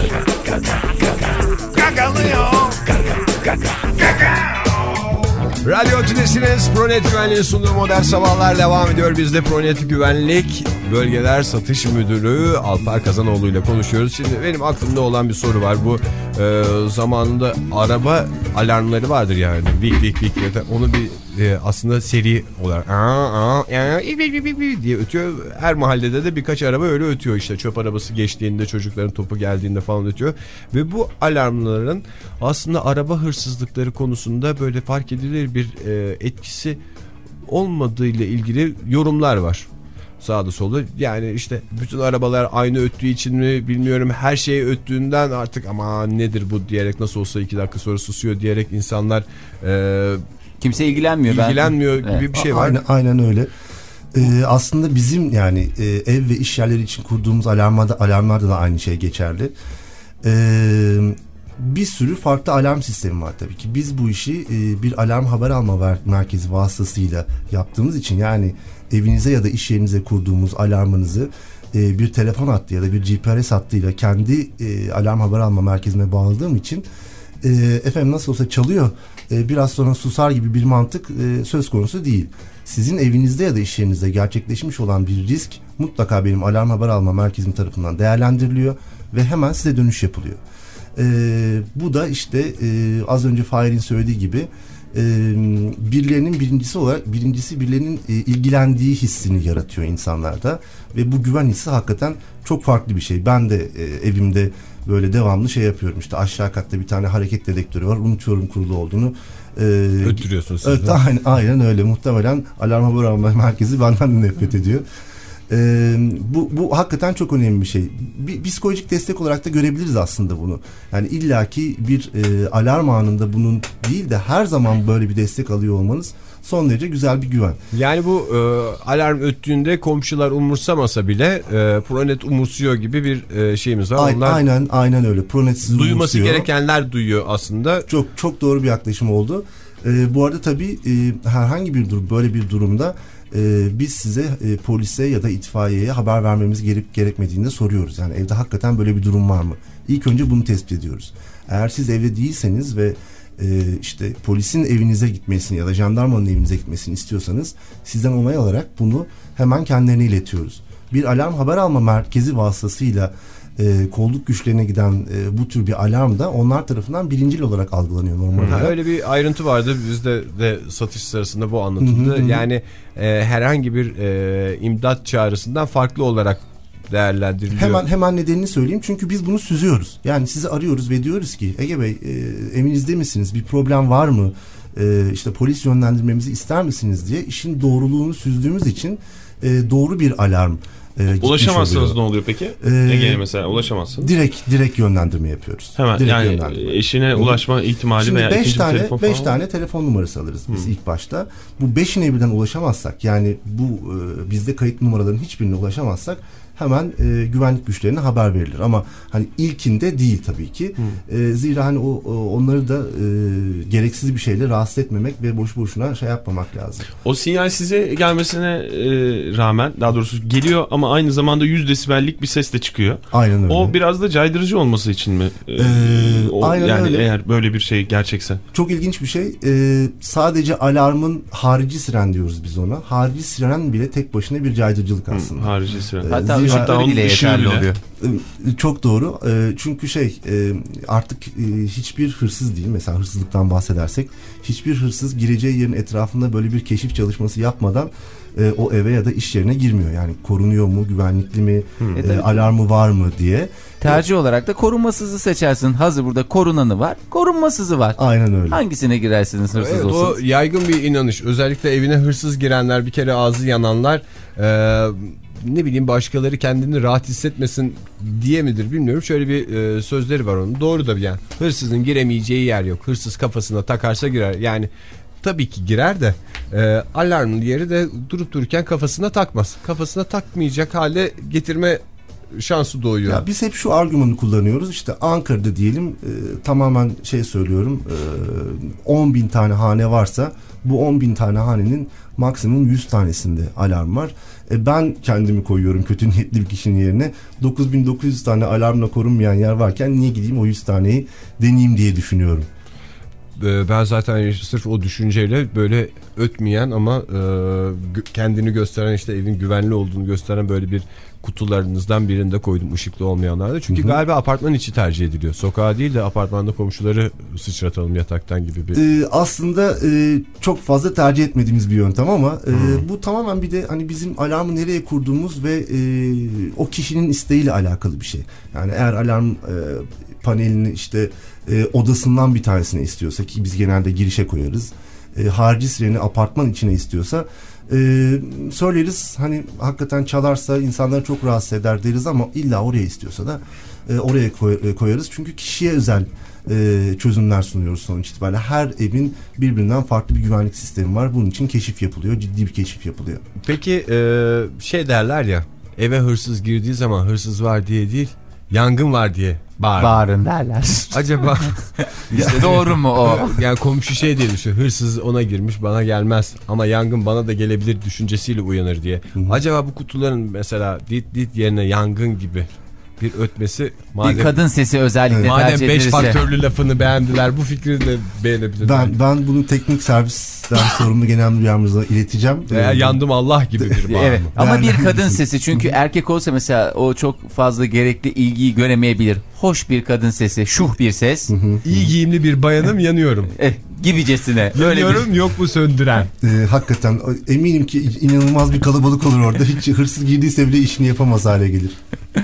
Gagalıyor. Radyo Tülesi'niz Pronet Güvenliği sunduğu Modern Sabahlar devam ediyor. Biz de Pronet Güvenlik Bölgeler Satış Müdürü Alper Kazanoğlu ile konuşuyoruz. Şimdi benim aklımda olan bir soru var. Bu e, zamanında araba alarmları vardır yani. Vik vik vik. Onu bir e, aslında seri olarak aa, aa, diye ötüyor. Her mahallede de birkaç araba öyle ötüyor. İşte çöp arabası geçtiğinde, çocukların topu geldiğinde falan ötüyor. Ve bu alarmların aslında araba hırsızlıkları konusunda böyle fark edilir bir e, etkisi olmadığıyla ilgili yorumlar var. Sağda solda yani işte bütün arabalar aynı öttüğü için mi bilmiyorum, her şey öttüğünden artık ama nedir bu diyerek, nasıl olsa iki dakika sonra susuyor diyerek insanlar e, kimse ilgilenmiyor. İlgilenmiyor ben... gibi evet. bir şey var. Aynen, aynen öyle. Ee, aslında bizim yani e, ev ve iş yerleri için kurduğumuz alarmlarda, alarmlarda da aynı şey geçerli. Ee, bir sürü farklı alarm sistemi var tabii ki. Biz bu işi e, bir alarm haber alma merkezi vasıtasıyla yaptığımız için, yani evinize ya da iş yerinize kurduğumuz alarmınızı e, bir telefon hattı ya da bir G P S hattıyla kendi e, alarm haber alma merkezime bağladığım için e, efendim nasıl olsa çalıyor, e, biraz sonra susar gibi bir mantık e, söz konusu değil. Sizin evinizde ya da iş yerinizde gerçekleşmiş olan bir risk mutlaka benim alarm haber alma merkezim tarafından değerlendiriliyor ve hemen size dönüş yapılıyor. Ee, bu da işte e, az önce Fahir'in söylediği gibi e, birilerinin birincisi olarak birincisi birilerinin e, ilgilendiği hissini yaratıyor insanlarda ve bu güven hissi hakikaten çok farklı bir şey. Ben de e, evimde böyle devamlı şey yapıyorum, işte aşağı katta bir tane hareket dedektörü var, unutuyorum kurulu olduğunu. Ee, Öttürüyorsunuz siz. Evet, aynen, aynen öyle. Muhtemelen alarm haber alma merkezi benden de nefret ediyor. Ee, bu, bu hakikaten çok önemli bir şey. Bir psikolojik destek olarak da görebiliriz aslında bunu. Yani illaki bir e, alarm anında bunun değil de her zaman böyle bir destek alıyor olmanız son derece güzel bir güven. Yani bu e, alarm öttüğünde komşular umursamasa bile e, Pronet umursuyor gibi bir e, şeyimiz var. A- Onlar aynen aynen öyle. Pronet sizi duyması umursuyor. gerekenler duyuyor aslında. Çok çok doğru bir yaklaşım oldu. E, bu arada tabii e, herhangi bir durum, böyle bir durumda e, biz size e, polise ya da itfaiyeye haber vermemiz gerek gerekmediğini de soruyoruz. Yani evde hakikaten böyle bir durum var mı? İlk önce bunu tespit ediyoruz. Eğer siz evde değilseniz ve e, işte polisin evinize gitmesini ya da jandarmanın evinize gitmesini istiyorsanız sizden onay alarak bunu hemen kendilerine iletiyoruz. Bir alarm haber alma merkezi vasıtasıyla E, kolluk güçlerine giden e, bu tür bir alarm da onlar tarafından birincil olarak algılanıyor normalde. Ha, öyle bir ayrıntı vardı bizde de satış sırasında bu anlatıldı. Hı hı hı. Yani e, herhangi bir e, imdat çağrısından farklı olarak değerlendiriliyor. Hemen hemen nedenini söyleyeyim, çünkü biz bunu süzüyoruz. Yani sizi arıyoruz ve diyoruz ki Ege Bey e, evinizde misiniz? Bir problem var mı? e, işte polis yönlendirmemizi ister misiniz diye işin doğruluğunu süzdüğümüz için e, doğru bir alarm e, Ulaşamazsanız ne oluyor peki? Ee, Ege'ye mesela ulaşamazsın. Direkt direkt yönlendirme yapıyoruz. Hemen direkt yani eşine ulaşma ihtimali Şimdi veya beş ikinci tane, bir telefon falan. beş tane telefon numarası alırız biz hmm. ilk başta. Bu beşine birden ulaşamazsak, yani bu e, bizde kayıt numaraların hiçbirine ulaşamazsak hemen e, güvenlik güçlerine haber verilir. Ama hani ilkinde değil tabii ki. Hmm. E, zira hani o, o onları da e, gereksiz bir şeyle rahatsız etmemek ve boş boşuna şey yapmamak lazım. O sinyal size gelmesine e, rağmen, daha doğrusu geliyor ama aynı zamanda yüz desibellik bir ses de çıkıyor. Aynen öyle. O biraz da caydırıcı olması için mi? E, ee, o, aynen yani öyle. Eğer böyle bir şey gerçekse. Çok ilginç bir şey. E, sadece alarmın harici siren diyoruz biz ona. Harici siren bile tek başına bir caydırıcılık aslında. Hı, harici siren. Hatta Zira, hatta bile yeterli bile. oluyor. Çok doğru. Çünkü şey artık hiçbir hırsız değil. Mesela hırsızlıktan bahsedersek hiçbir hırsız gireceği yerin etrafında böyle bir keşif çalışması yapmadan o eve ya da iş yerine girmiyor. Yani korunuyor mu, güvenlikli mi, hmm. e, alarmı var mı diye. Tercih olarak da korunmasızı seçersin. Hazır burada korunanı var, korunmasızı var. Aynen öyle. Hangisine girersiniz hırsız evet, olsun? O yaygın bir inanış. Özellikle evine hırsız girenler, bir kere ağzı yananlar, e, ne bileyim başkaları kendini rahat hissetmesin diye midir bilmiyorum. Şöyle bir e, sözleri var onun. Doğru da yani. Hırsızın giremeyeceği yer yok. Hırsız kafasına takarsa girer. Yani tabii ki girer de e, alarmın yeri de durup dururken kafasına takmaz. Kafasına takmayacak hale getirme şansı doğuyor. Ya biz hep şu argümanı kullanıyoruz. İşte Ankara'da diyelim e, tamamen şey söylüyorum e, on bin tane hane varsa bu on bin tane hanenin maksimum yüz tanesinde alarm var. E, ben kendimi koyuyorum kötü niyetli bir kişinin yerine. dokuz bin dokuz yüz tane alarmla korunmayan yer varken niye gideyim o yüz taneyi deneyeyim diye düşünüyorum. Ben zaten sırf o düşünceyle böyle ötmeyen ama e, kendini gösteren, işte evin güvenli olduğunu gösteren böyle bir kutularınızdan birinde koydum, ışıklı olmayanlarda. Çünkü hı hı. galiba apartman içi tercih ediliyor. Sokağa değil de apartmanda komşuları sıçratalım yataktan gibi bir. Ee, aslında e, çok fazla tercih etmediğimiz bir yöntem ama e, bu tamamen bir de hani bizim alarmı nereye kurduğumuz ve e, o kişinin isteğiyle alakalı bir şey. Yani eğer alarm e, panelini işte e, odasından bir tanesine istiyorsa, ki biz genelde girişe koyarız. E, harici sireni apartman içine istiyorsa e, söyleriz, hani hakikaten çalarsa insanları çok rahatsız eder deriz ama illa oraya istiyorsa da e, oraya koy, e, koyarız. Çünkü kişiye özel e, çözümler sunuyoruz sonuç itibariyle. Her evin birbirinden farklı bir güvenlik sistemi var. Bunun için keşif yapılıyor. Ciddi bir keşif yapılıyor. Peki e, şey derler ya, eve hırsız girdiği zaman hırsız var diye değil, yangın var diye bağırın. Bağırın derler. Acaba işte doğru mu o? Yani komşu şey diye düşün, hırsız ona girmiş bana gelmez ama yangın bana da gelebilir düşüncesiyle uyanır diye. Hı-hı. Acaba bu kutuların mesela dit dit yerine yangın gibi bir ötmesi, madem, bir kadın sesi özellikle evet. Madem tercih beş edilirse. faktörlü lafını beğendiler, bu fikri de beğenebilirler. Ben, ben bunu teknik servisten sorumlu genel müdür yardımcısına ileteceğim. Veya yandım Allah gibi bir bağırma. Evet. Ama bir kadın sesi, çünkü erkek olsa mesela o çok fazla gerekli ilgiyi göremeyebilir. Hoş bir kadın sesi, şuh bir ses. İyi giyimli bir bayanım, yanıyorum. Eh, gibicesine. Yanıyorum bir... yok mu söndüren? Ee, hakikaten eminim ki inanılmaz bir kalabalık olur orada. Hiç hırsız girdiyse bile işini yapamaz hale gelir.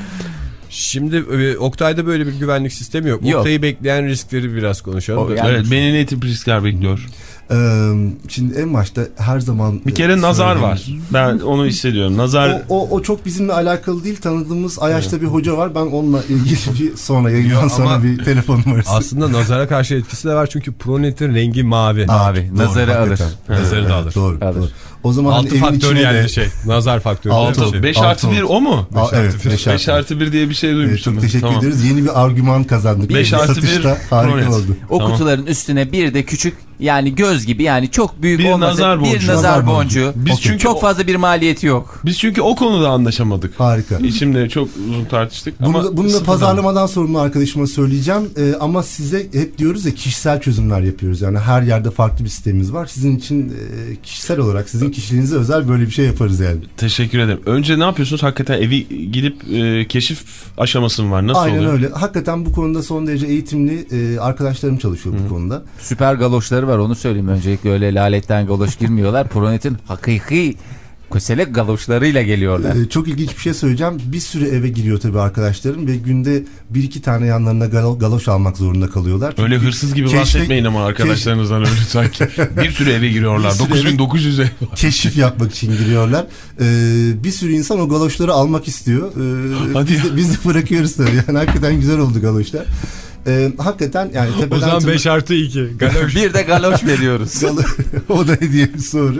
Şimdi e, Oktay'da böyle bir güvenlik sistemi yok. yok. Oktay'ı bekleyen riskleri biraz konuşalım. O, yani evet, beni ne tip riskler bekliyor? Ee, şimdi en başta her zaman bir kere nazar var. Ben onu hissediyorum. Nazar o, o, o çok bizimle alakalı değil. Tanıdığımız Ayaş'ta evet. bir hoca var. Ben onunla ilgili bir sonra yayından sonra bir telefon numarası. Aslında nazara karşı etkisi de var çünkü Pronet'in rengi mavi. Mavi. Doğru, nazarı alır. Nazarı evet, da alır. Doğru. alır. doğru. O zaman altı hani faktöriyel de... bir şey. Nazar faktörü. beş artı bir o mu? beş artı bir diye bir şey duymuştum. Çok teşekkür tamam. ederiz. Yeni bir argüman kazandık. beş artı bir harika oldu. O tamam. kutuların üstüne bir de küçük, yani göz gibi, yani çok büyük bir olmasa nazar boncuğu. bir nazar boncuğu. Biz okay. çünkü çok o... fazla bir maliyeti yok. Biz çünkü o konuda anlaşamadık. Harika. İçimde çok uzun tartıştık. Bunu, ama bunu da pazarlamadan sorumlu arkadaşıma söyleyeceğim. Ee, ama size hep diyoruz ya, kişisel çözümler yapıyoruz. Yani her yerde farklı bir sistemimiz var. Sizin için e, kişisel olarak, sizin kişiliğinize özel böyle bir şey yaparız yani. Teşekkür ederim. Önce ne yapıyorsunuz? Hakikaten evi gidip e, keşif aşaması mı var? Nasıl Aynen oluyor? Aynen öyle. Hakikaten bu konuda son derece eğitimli e, arkadaşlarım çalışıyor Hı-hı. bu konuda. Süper galoşları var, onu söyleyeyim öncelikle, öyle laletten galoş girmiyorlar. Pronet'in hakiki Köselek galoşlarıyla geliyorlar. Ee, çok ilginç bir şey söyleyeceğim. Bir sürü eve giriyor tabii arkadaşlarım ve günde bir iki tane yanlarına galo- galoş almak zorunda kalıyorlar. Çünkü öyle hırsız gibi keşfe, bahsetmeyin ama arkadaşlarınızdan öyle sanki. Bir sürü eve giriyorlar. dokuz bin dokuz yüz ev. Keşif yapmak için giriyorlar. Ee, bir sürü insan o galoşları almak istiyor. Ee, Hadi biz, de, biz de bırakıyoruz tabii. Yani hakikaten güzel oldu galoşlar. Ee, hakikaten yani tepeden o zaman tırnak... beş artı iki. Galoş. Bir de galoş veriyoruz. O da hediye bir soru.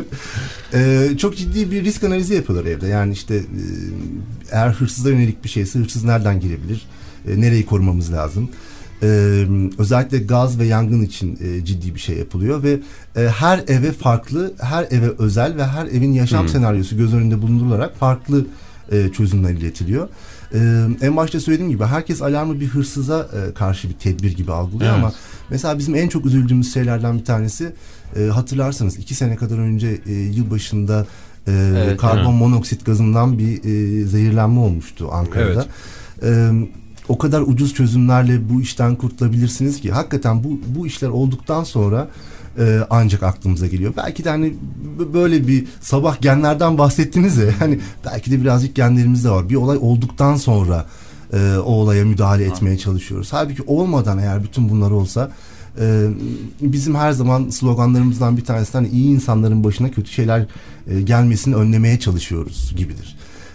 Ee, çok ciddi bir risk analizi yapıyorlar evde. Yani işte e, eğer hırsıza yönelik bir şeyse hırsız nereden girebilir? E, nereyi korumamız lazım? Ee, özellikle gaz ve yangın için e, ciddi bir şey yapılıyor ve e, her eve farklı, her eve özel ve her evin yaşam hmm. senaryosu göz önünde bulundurularak farklı e, çözümler iletiliyor. Ee, en başta söylediğim gibi herkes alarmı bir hırsıza e, karşı bir tedbir gibi algılıyor evet. Ama mesela bizim en çok üzüldüğümüz şeylerden bir tanesi e, hatırlarsanız iki sene kadar önce e, yılbaşında e, evet, karbon evet. monoksit gazından bir e, zehirlenme olmuştu Ankara'da. Evet. E, o kadar ucuz çözümlerle bu işten kurtulabilirsiniz ki hakikaten bu bu işler olduktan sonra Ee, ancak aklımıza geliyor. Belki de hani böyle bir sabah genlerden bahsettiniz ya hani belki de birazcık genlerimizde var. Bir olay olduktan sonra e, o olaya müdahale etmeye çalışıyoruz. Halbuki olmadan eğer bütün bunlar olsa e, bizim her zaman sloganlarımızdan bir tanesi hani iyi insanların başına kötü şeyler e, gelmesini önlemeye çalışıyoruz gibidir.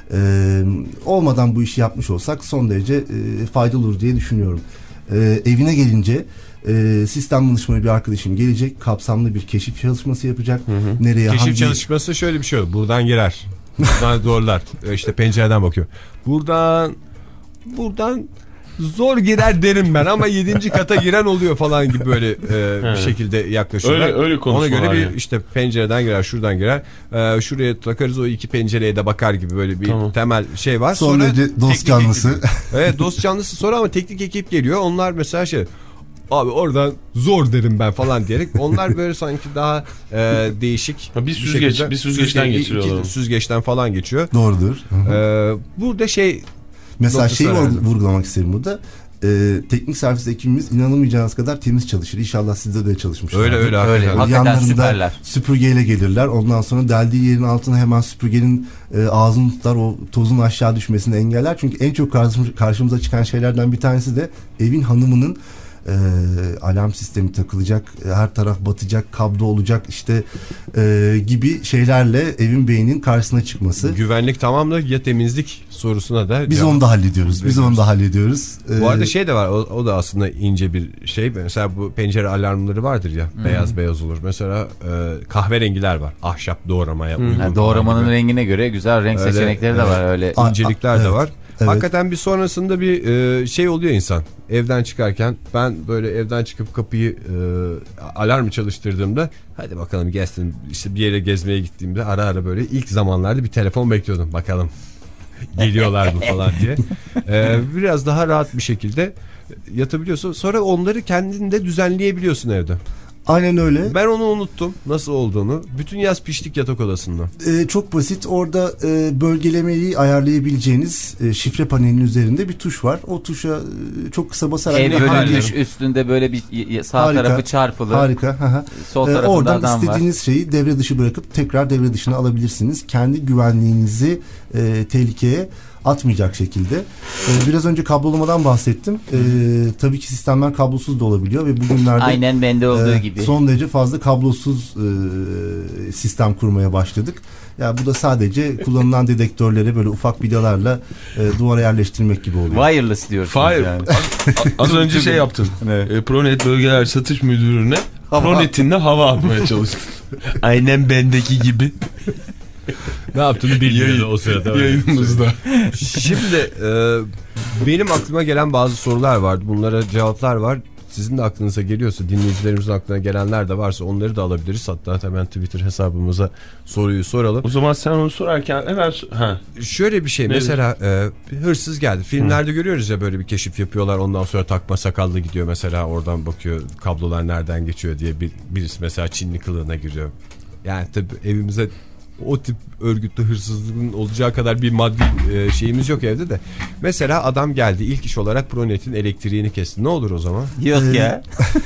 E, olmadan bu işi yapmış olsak son derece e, faydalı olur diye düşünüyorum. E, evine gelince E, sistem danışmanı bir arkadaşım gelecek, kapsamlı bir keşif çalışması yapacak. Hı hı. Nereye keşif hangi... çalışması şöyle bir şey olur. Buradan girer. Buradan doğrular. İşte pencereden bakıyor. Buradan buradan zor girer derim ben ama yedinci kata giren oluyor falan gibi böyle e, bir şekilde yaklaşıyorlar. Öyle, öyle Ona göre bir yani. işte pencereden girer, şuradan girer. E, şuraya takarız, o iki pencereye de bakar gibi böyle bir tamam. temel şey var. Sonra, sonra dost canlısı. Ekip, evet, dost canlısı sonra ama teknik ekip geliyor. Onlar mesela şey abi oradan zor derim ben falan diyerek onlar böyle sanki daha e, değişik bir, bir süzgeç bir süzgeçten süzge, geçiriyorlar. Iki, süzgeçten falan geçiyor. Doğrudur. E, burada şey mesela şeyi vurgulamak isterim burada. Ee, teknik servis ekibimiz inanamayacağınız kadar temiz çalışır. İnşallah sizde de çalışmışlar. Öyle öyle. öyle. Hakikaten süperler. Süpürgeyle gelirler. Ondan sonra deldiği yerin altına hemen süpürgenin e, ağzını tutar. O tozun aşağı düşmesini engeller. Çünkü en çok karşımıza, karşımıza çıkan şeylerden bir tanesi de evin hanımının E, alarm sistemi takılacak, her taraf batacak, kablo olacak işte e, gibi şeylerle evin beynin karşısına çıkması. Güvenlik tamam da ya temizlik sorusuna da biz onu da hallediyoruz. Biz onu da hallediyoruz. Bu arada şey de var, o, o da aslında ince bir şey. Mesela bu pencere alarmları vardır ya, hmm. beyaz beyaz olur. Mesela e, kahverengiler var. Ahşap doğramaya hmm. uygun. Yani doğramanın gibi. Rengine göre güzel renk öyle, seçenekleri de var öyle. İncelikler de evet. var. Evet. Hakikaten bir sonrasında bir e, şey oluyor insan. Evden çıkarken ben böyle evden çıkıp kapıyı e, alarmı çalıştırdığımda hadi bakalım gelsin, işte bir yere gezmeye gittiğimde ara ara böyle ilk zamanlarda bir telefon bekliyordum. Bakalım geliyorlar mı falan diye. E, biraz daha rahat bir şekilde yatabiliyorsun. Sonra onları kendinde düzenleyebiliyorsun evde. Aynen öyle. Ben onu unuttum nasıl olduğunu. Bütün yaz piştik yatak odasında. Ee, çok basit. Orada e, bölgelemeyi ayarlayabileceğiniz e, şifre panelinin üzerinde bir tuş var. O tuşa e, çok kısa basarak... Ev bölünmüş, üstünde böyle bir sağ harika, tarafı çarpılı. Harika. Sol tarafında ee, oradan adam istediğiniz var. şeyi devre dışı bırakıp tekrar devre dışına alabilirsiniz. Kendi güvenliğinizi e, tehlikeye atmayacak şekilde. Ee, biraz önce kablolamadan bahsettim. Ee, tabii ki sistemler kablosuz da olabiliyor ve bugünlerde aynen bende olduğu e, gibi son derece fazla kablosuz e, sistem kurmaya başladık. Ya yani bu da sadece kullanılan dedektörlere böyle ufak vidalarla e, duvara yerleştirmek gibi oluyor. Wireless diyorsunuz Fire. yani. Az önce şey yaptın. Evet. E, Pronet Bölgeler Satış Müdürü'ne Pronet'inle hava atmaya çalıştın. Aynen bendeki gibi. Ne yaptığını bilmiyordu o sırada. Yayınımızda. Şimdi e, benim aklıma gelen bazı sorular vardı. Bunlara cevaplar var. Sizin de aklınıza geliyorsa, dinleyicilerimizin aklına gelenler de varsa onları da alabiliriz. Hatta hemen Twitter hesabımıza soruyu soralım. O zaman sen onu sorarken hemen... Ha. Şöyle bir şey ne mesela e, bir hırsız geldi. Filmlerde Hı. görüyoruz ya böyle bir keşif yapıyorlar. Ondan sonra takma sakallı gidiyor mesela, oradan bakıyor kablolar nereden geçiyor diye. Bir, birisi mesela Çinli kılığına giriyor. Yani tabii evimize o tip örgütlü hırsızlığın olacağı kadar bir maddi e, şeyimiz yok evde de. Mesela adam geldi ilk iş olarak Pronet'in elektriğini kesti. Ne olur o zaman? Yok ya.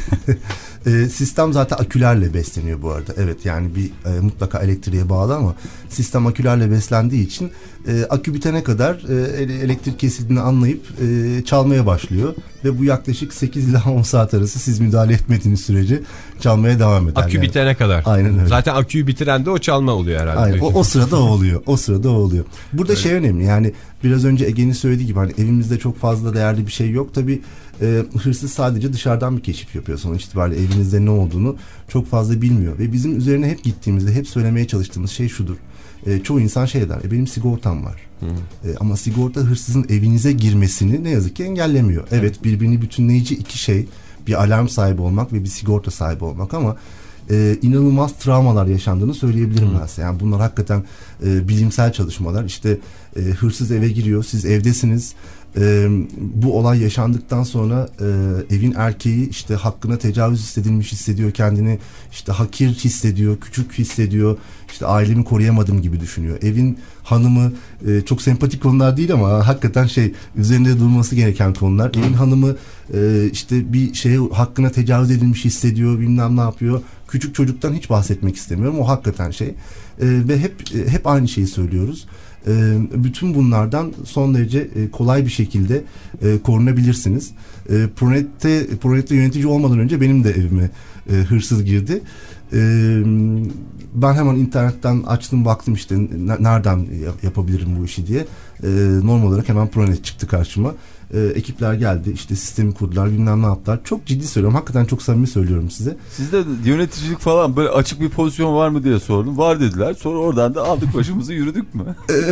E, sistem zaten akülerle besleniyor bu arada. Evet yani bir e, mutlaka elektriğe bağlı ama sistem akülerle beslendiği için e, akü bitene kadar e, elektrik kesildiğini anlayıp e, çalmaya başlıyor. Ve bu yaklaşık sekiz ila on saat arası siz müdahale etmediğiniz sürece çalmaya devam eder. Akü yani. bitene kadar. Aynen öyle. Zaten aküyü bitiren de o çalma oluyor herhalde. Aynen. O, o sırada o oluyor. O sırada o oluyor. Burada öyle. Şey önemli yani biraz önce Ege'nin söylediği gibi hani evimizde çok fazla değerli bir şey yok. Tabii e, hırsız sadece dışarıdan bir keşif yapıyor. Sonuç itibariyle evinizde ne olduğunu çok fazla bilmiyor. Ve bizim üzerine hep gittiğimizde hep söylemeye çalıştığımız şey şudur. E, çoğu insan şey der. E, benim sigortam var. E, ama sigorta hırsızın evinize girmesini ne yazık ki engellemiyor. Evet birbirini bütünleyici iki şey. Bir alarm sahibi olmak ve bir sigorta sahibi olmak ama e, inanılmaz travmalar yaşandığını söyleyebilirim ben size. Yani bunlar hakikaten e, bilimsel çalışmalar. İşte e, hırsız eve giriyor, siz evdesiniz. E, bu olay yaşandıktan sonra e, evin erkeği işte hakkına tecavüz hissedilmiş hissediyor, kendini işte hakir hissediyor, küçük hissediyor, işte ailemi koruyamadım gibi düşünüyor. Evin hanımı e, çok sempatik konular değil ama hakikaten şey üzerinde durması gereken konular. Evin hanımı e, işte bir şeye hakkına tecavüz edilmiş hissediyor, bilmem ne yapıyor. Küçük çocuktan hiç bahsetmek istemiyorum. O hakikaten şey. E, ve hep e, hep aynı şeyi söylüyoruz. E, bütün bunlardan son derece e, kolay bir şekilde e, korunabilirsiniz. E, Pronet'te, Pronet'te yönetici olmadan önce benim de evime e, hırsız girdi. E, ben hemen internetten açtım baktım işte nereden yap- yapabilirim bu işi diye. E, normal olarak hemen Pronet çıktı karşıma. E, ekipler geldi işte sistemi kurdular bilmem ne yaptılar. Çok ciddi söylüyorum hakikaten çok samimi söylüyorum size. Sizde yöneticilik falan böyle açık bir pozisyon var mı diye sordum. Var dediler. Sonra oradan da aldık başımızı yürüdük mü?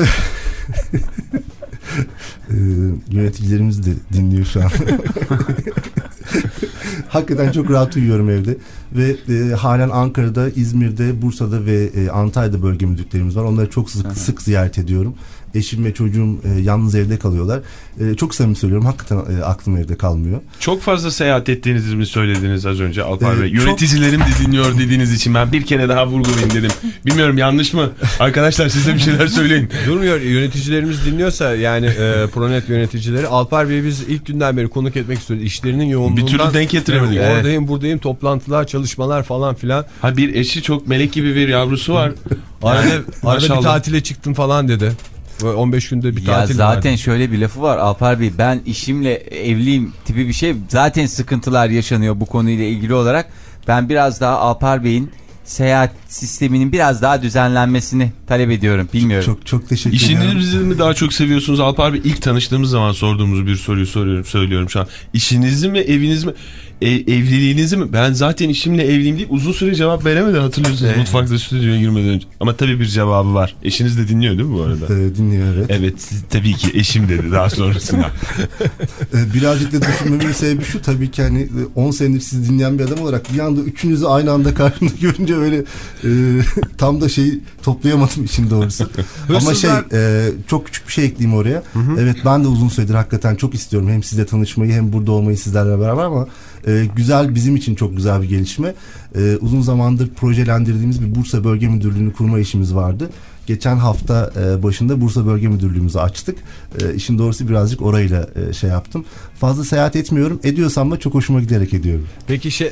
e, yöneticilerimiz de dinliyor şu an. Hakikaten çok rahat uyuyorum evde ve e, halen Ankara'da, İzmir'de, Bursa'da ve e, Antalya'da bölge müdürlüklerimiz var. Onları çok sık, sık ziyaret ediyorum. Eşim ve çocuğum e, yalnız evde kalıyorlar. E, çok samimi söylüyorum. Hakikaten e, aklım evde kalmıyor. Çok fazla seyahat ettiğinizi mi söylediniz az önce Alpay Ee, Bey? çok... Yöneticilerim de dinliyor dediğiniz için ben bir kere daha vurgulayayım dedim. Bilmiyorum yanlış mı? Arkadaşlar siz de bir şeyler söyleyin. Durmuyor. Yöneticilerimiz dinliyorsa yani e, Pronet yöneticileri Alpay Bey'i biz ilk günden beri konuk etmek istiyoruz. İşlerinin yoğunluğundan. Bir türlü denk getiremedik. Evet. Oradayım buradayım toplantılar çalışmalar falan filan. Ha bir eşi çok melek gibi bir yavrusu var. Arada, Yani, arada bir tatile çıktım falan dedi. on beş günde bir ya tatil zaten vardı. Şöyle bir lafı var Alpar Bey, ben işimle evliyim tipi bir şey, zaten sıkıntılar yaşanıyor bu konuyla ilgili olarak. Ben biraz daha Alpar Bey'in seyahat sisteminin biraz daha düzenlenmesini talep ediyorum. Bilmiyorum. Çok çok teşekkür ederim. İşinizi mi daha çok seviyorsunuz Alpar Bey? İlk tanıştığımız zaman sorduğumuz bir soruyu soruyorum, söylüyorum şu an. İşinizi mi, eviniz mi, e, evliliğinizi mi? Ben zaten işimle evliyim deyip uzun süre cevap veremedi, hatırlıyorsunuz evet. Mutfakta stüdyoya girmeden önce. Ama tabii bir cevabı var. Eşiniz de dinliyor değil mi bu arada? Evet, dinliyor evet. Evet tabii ki eşim dedi daha sonrasında. Birazcık da düşünmemin sebebi şu, tabii ki hani on senedir sizi dinleyen bir adam olarak bir anda üçünüzü aynı anda karşımda görünce öyle e, tam da şeyi toplayamadım işin doğrusu. Ama şey e, çok küçük bir şey ekleyeyim oraya. Hı hı. Evet ben de uzun süredir hakikaten çok istiyorum hem sizle tanışmayı hem burada olmayı sizlerle beraber ama e, güzel, bizim için çok güzel bir gelişme. E, uzun zamandır projelendirdiğimiz bir Bursa Bölge Müdürlüğü'nü kurma işimiz vardı. Geçen hafta e, başında Bursa Bölge Müdürlüğümüzü açtık. E, işin doğrusu birazcık orayla e, şey yaptım. Fazla seyahat etmiyorum. Ediyorsam da çok hoşuma giderek ediyorum. Peki şey...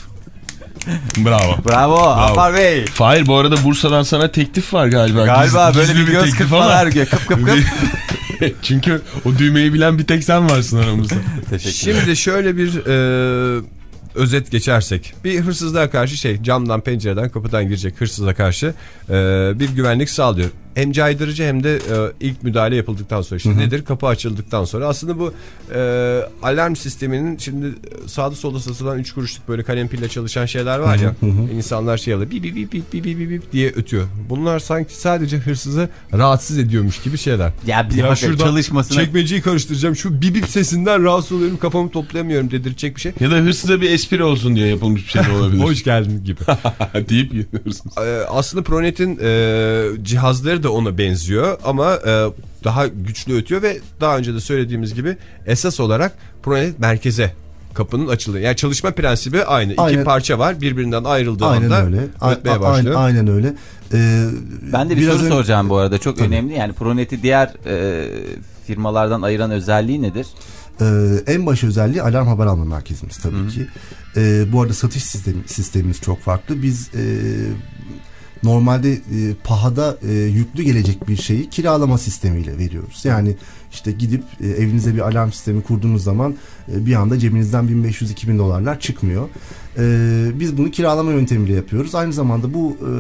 Bravo. Bravo Alpar Bey. Fahir bu arada Bursa'dan sana teklif var galiba. Galiba Giz, böyle bir göz kırpmalar gibi kıp kıp kıp. Çünkü o düğmeyi bilen bir tek sen varsın aramızda. Şimdi şöyle bir e, özet geçersek. Bir hırsızlığa karşı şey camdan pencereden kapıdan girecek hırsıza karşı e, bir güvenlik sağlıyor. Hem caydırıcı hem de e, ilk müdahale yapıldıktan sonra işte hı hı. nedir? Kapı açıldıktan sonra aslında bu e, alarm sisteminin şimdi sağda solda satılan üç kuruşluk böyle kalem pille çalışan şeyler var ya hı hı. insanlar şey alıyor bip bip bip bip bip bip bip diye ötüyor. Bunlar sanki sadece hırsızı rahatsız ediyormuş gibi şeyler. Ya bir ya şuradan çalışmasına... çekmeciyi karıştıracağım şu bip bip sesinden rahatsız oluyorum kafamı toplayamıyorum dedirecek bir şey. Ya da hırsıza bir espri olsun diye yapılmış bir şey de olabilir. Hoş geldin gibi. deyip hırsız. E, aslında Pronet'in e, cihazları da ona benziyor ama e, daha güçlü ötüyor ve daha önce de söylediğimiz gibi esas olarak Pronet merkeze kapının açıldığı. Yani çalışma prensibi aynı. Aynen. İki parça var. Birbirinden ayrıldığı aynen anda öyle. ötmeye A- başlıyor. Aynen öyle. Ee, ben de bir soru önce... soracağım bu arada. Çok Tabii. önemli. Yani Pronet'i diğer e, firmalardan ayıran özelliği nedir? Ee, en baş özelliği alarm haber alma merkezimiz tabii Hı-hı. ki. Ee, bu arada satış sistemi, sistemimiz çok farklı. Biz e, normalde e, pahada e, yüklü gelecek bir şeyi kiralama sistemiyle veriyoruz. Yani işte gidip e, evinize bir alarm sistemi kurduğunuz zaman e, bir anda cebinizden bin beş yüz iki bin dolarlar çıkmıyor. E, biz bunu kiralama yöntemiyle yapıyoruz. Aynı zamanda bu e,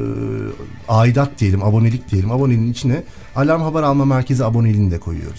aidat diyelim, abonelik diyelim. Aboneliğin içine alarm haber alma merkezi aboneliğini de koyuyoruz.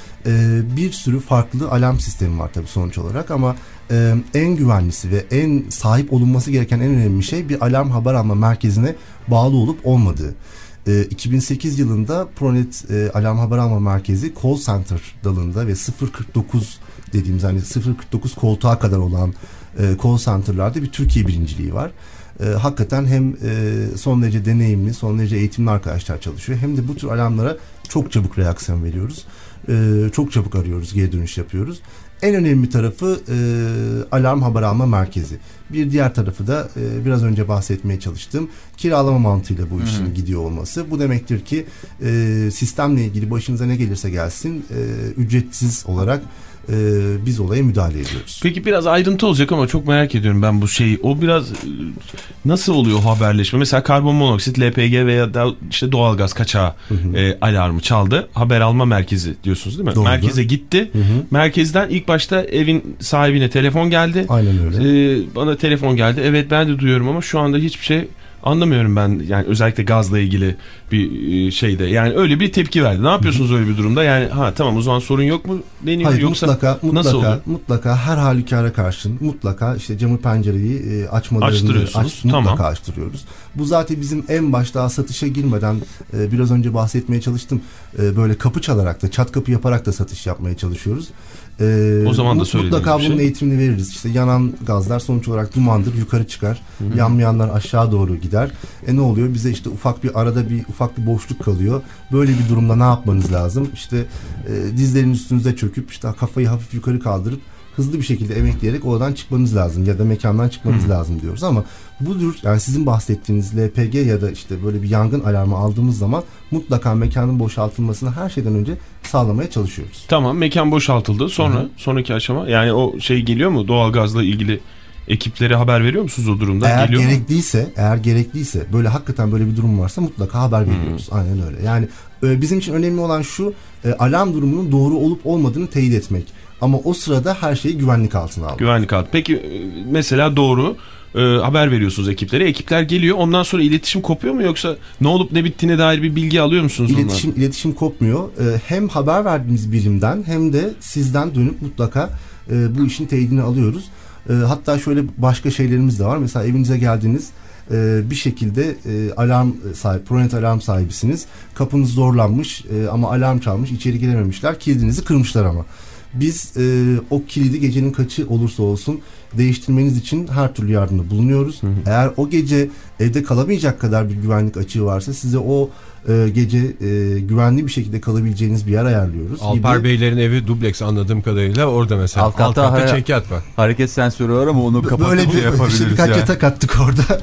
E, bir sürü farklı alarm sistemi var tabii sonuç olarak ama e, en güvenlisi ve en sahip olunması gereken en önemli şey bir alarm haber alma merkezine bağlı olup olmadığı. E, iki bin sekiz yılında Pronet e, alarm haber alma merkezi call center dalında ve sıfır kırk dokuz dediğimiz hani sıfır kırk dokuz koltuğa kadar olan e, call center'larda bir Türkiye birinciliği var. E, hakikaten hem e, son derece deneyimli, son derece eğitimli arkadaşlar çalışıyor. Hem de bu tür alarmlara çok çabuk reaksiyon veriyoruz. E, çok çabuk arıyoruz, geri dönüş yapıyoruz. En önemli tarafı e, alarm haber alma merkezi. Bir diğer tarafı da e, biraz önce bahsetmeye çalıştığım kiralama mantığıyla bu işin Hı-hı. gidiyor olması. Bu demektir ki e, sistemle ilgili başınıza ne gelirse gelsin e, ücretsiz olarak e, biz olaya müdahale ediyoruz. Peki biraz ayrıntı olacak ama çok merak ediyorum ben bu şeyi. O biraz nasıl oluyor haberleşme? Mesela karbon monoksit, L P G veya da işte doğalgaz kaçağı e, alarmı çaldı. Haber alma merkezi diyorsunuz değil mi? Doğru. Merkeze gitti. Hı hı. Merkezden ilk başta evin sahibine telefon geldi. Aynen öyle. E, bana telefon geldi. Evet ben de duyuyorum ama şu anda hiçbir şey anlamıyorum ben. Yani özellikle gazla ilgili bir şeyde. Yani öyle bir tepki verdi. Ne yapıyorsunuz öyle bir durumda? Yani ha tamam o zaman sorun yok mu deniyor? Hayır, yoksa mutlaka, mutlaka, nasıl oluyor? Mutlaka her halükarda karşın mutlaka işte camı pencereyi e, açmalarını aç, mutlaka tamam. açtırıyoruz. Bu zaten bizim en başta satışa girmeden e, biraz önce bahsetmeye çalıştım. E, böyle kapı çalarak da çat kapı yaparak da satış yapmaya çalışıyoruz. Ee, o zaman da söylediğiniz mutlaka bunun şey. eğitimini veririz. İşte yanan gazlar sonuç olarak dumandır, yukarı çıkar. Hı-hı. Yanmayanlar aşağı doğru gider. E ne oluyor? Bize işte ufak bir arada bir ufak bir boşluk kalıyor. Böyle bir durumda ne yapmanız lazım? İşte e, dizlerin üstünüze çöküp işte kafayı hafif yukarı kaldırıp hızlı bir şekilde emekleyerek oradan çıkmanız lazım ya da mekandan çıkmanız Hı. lazım diyoruz ama budur yani sizin bahsettiğiniz L P G ya da işte böyle bir yangın alarmı aldığımız zaman mutlaka mekanın boşaltılmasını her şeyden önce sağlamaya çalışıyoruz. Tamam, mekan boşaltıldı. Sonra Hı. sonraki aşama yani o şey geliyor mu? Doğalgazla ilgili ekiplere haber veriyor musunuz o durumda? Eğer geliyor gerekliyse, mu? eğer gerekliyse böyle hakikaten böyle bir durum varsa mutlaka haber veriyoruz. Hmm. Aynen öyle. Yani e, bizim için önemli olan şu e, alarm durumunun doğru olup olmadığını teyit etmek. Ama o sırada her şeyi güvenlik altına almak. Güvenlik altına. Peki mesela doğru e, haber veriyorsunuz ekiplere. Ekipler geliyor. Ondan sonra iletişim kopuyor mu yoksa ne olup ne bittiğine dair bir bilgi alıyor musunuz İletişim ondan? İletişim kopmuyor. E, hem haber verdiğimiz birimden hem de sizden dönüp mutlaka e, bu işin teyidini alıyoruz. E, hatta şöyle başka şeylerimiz de var. Mesela evinize geldiniz. Ee, bir şekilde e, alarm sahibi, Pronet alarm sahibisiniz. Kapınız zorlanmış e, ama alarm çalmış. İçeri girememişler. Kilidinizi kırmışlar ama. Biz e, o kilidi gecenin kaçı olursa olsun değiştirmeniz için her türlü yardımda bulunuyoruz. Hı hı. Eğer o gece evde kalamayacak kadar bir güvenlik açığı varsa size o e, gece e, güvenli bir şekilde kalabileceğiniz bir yer ayarlıyoruz. Alper gibi. Beylerin evi dubleks anladığım kadarıyla orada mesela. Alt katta, Alt katta çekyat var. Hareket sensörü var ama onu kapatıp böyle bir, yapabiliriz. Işte birkaç yani. yatak attık orada.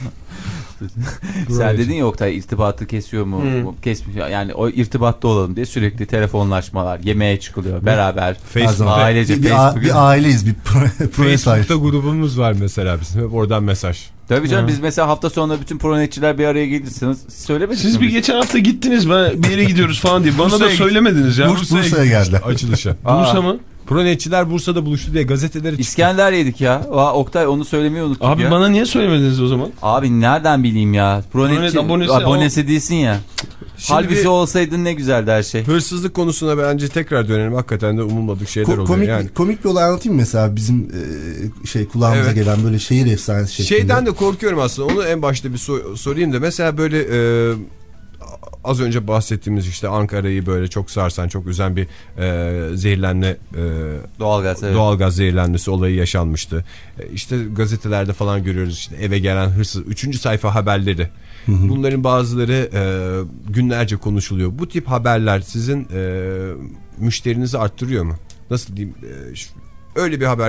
Sen dedin ya Oktay, irtibatı kesiyor mu? Hmm. Kesmiyor. Yani o irtibatta olalım diye sürekli telefonlaşmalar, yemeğe çıkılıyor beraber. Facebook'ta ailece bir, Facebook. bir aileyiz, bir Facebook'ta grubumuz var mesela bizim. Hep oradan mesaj. Tabii canım, biz mesela hafta sonunda bütün pronetçiler bir araya gelirsiniz. Söylemediniz Siz mi? bir geçen hafta gittiniz ben bir yere gidiyoruz falan diye. Bana da söylemediniz ya. Burs, Bursa'ya geldi. Açılışa. Bursa mı? Pronetçiler Bursa'da buluştu diye gazeteleri çıktı. İskender yedik ya. Aa, Oktay onu söylemeyi unuttuk Abi ya. Abi bana niye söylemediniz o zaman? Abi nereden bileyim ya. Pronetçi, Pronet abonesi, abonesi değilsin ya. Şimdi halbuki olsaydın ne güzeldi her şey. Hırsızlık konusuna bence tekrar dönelim. Hakikaten de umulmadık şeyler Ko- oluyor. Komik, yani. komik bir olay anlatayım mı mesela bizim e, şey kulağımıza evet. gelen böyle şehir efsanesi şeklinde. Şeyden de korkuyorum aslında. Onu en başta bir sor- sorayım da. Mesela böyle e, az önce bahsettiğimiz işte Ankara'yı böyle çok sarsan, çok üzen bir e, zehirlenme e, doğalgaz, evet. doğalgaz zehirlenmesi olayı yaşanmıştı. E, işte gazetelerde falan görüyoruz işte eve gelen hırsız. Üçüncü sayfa haberleri. Hı hı. Bunların bazıları e, günlerce konuşuluyor. Bu tip haberler sizin e, müşterinizi arttırıyor mu? Nasıl diyeyim? E, öyle bir haber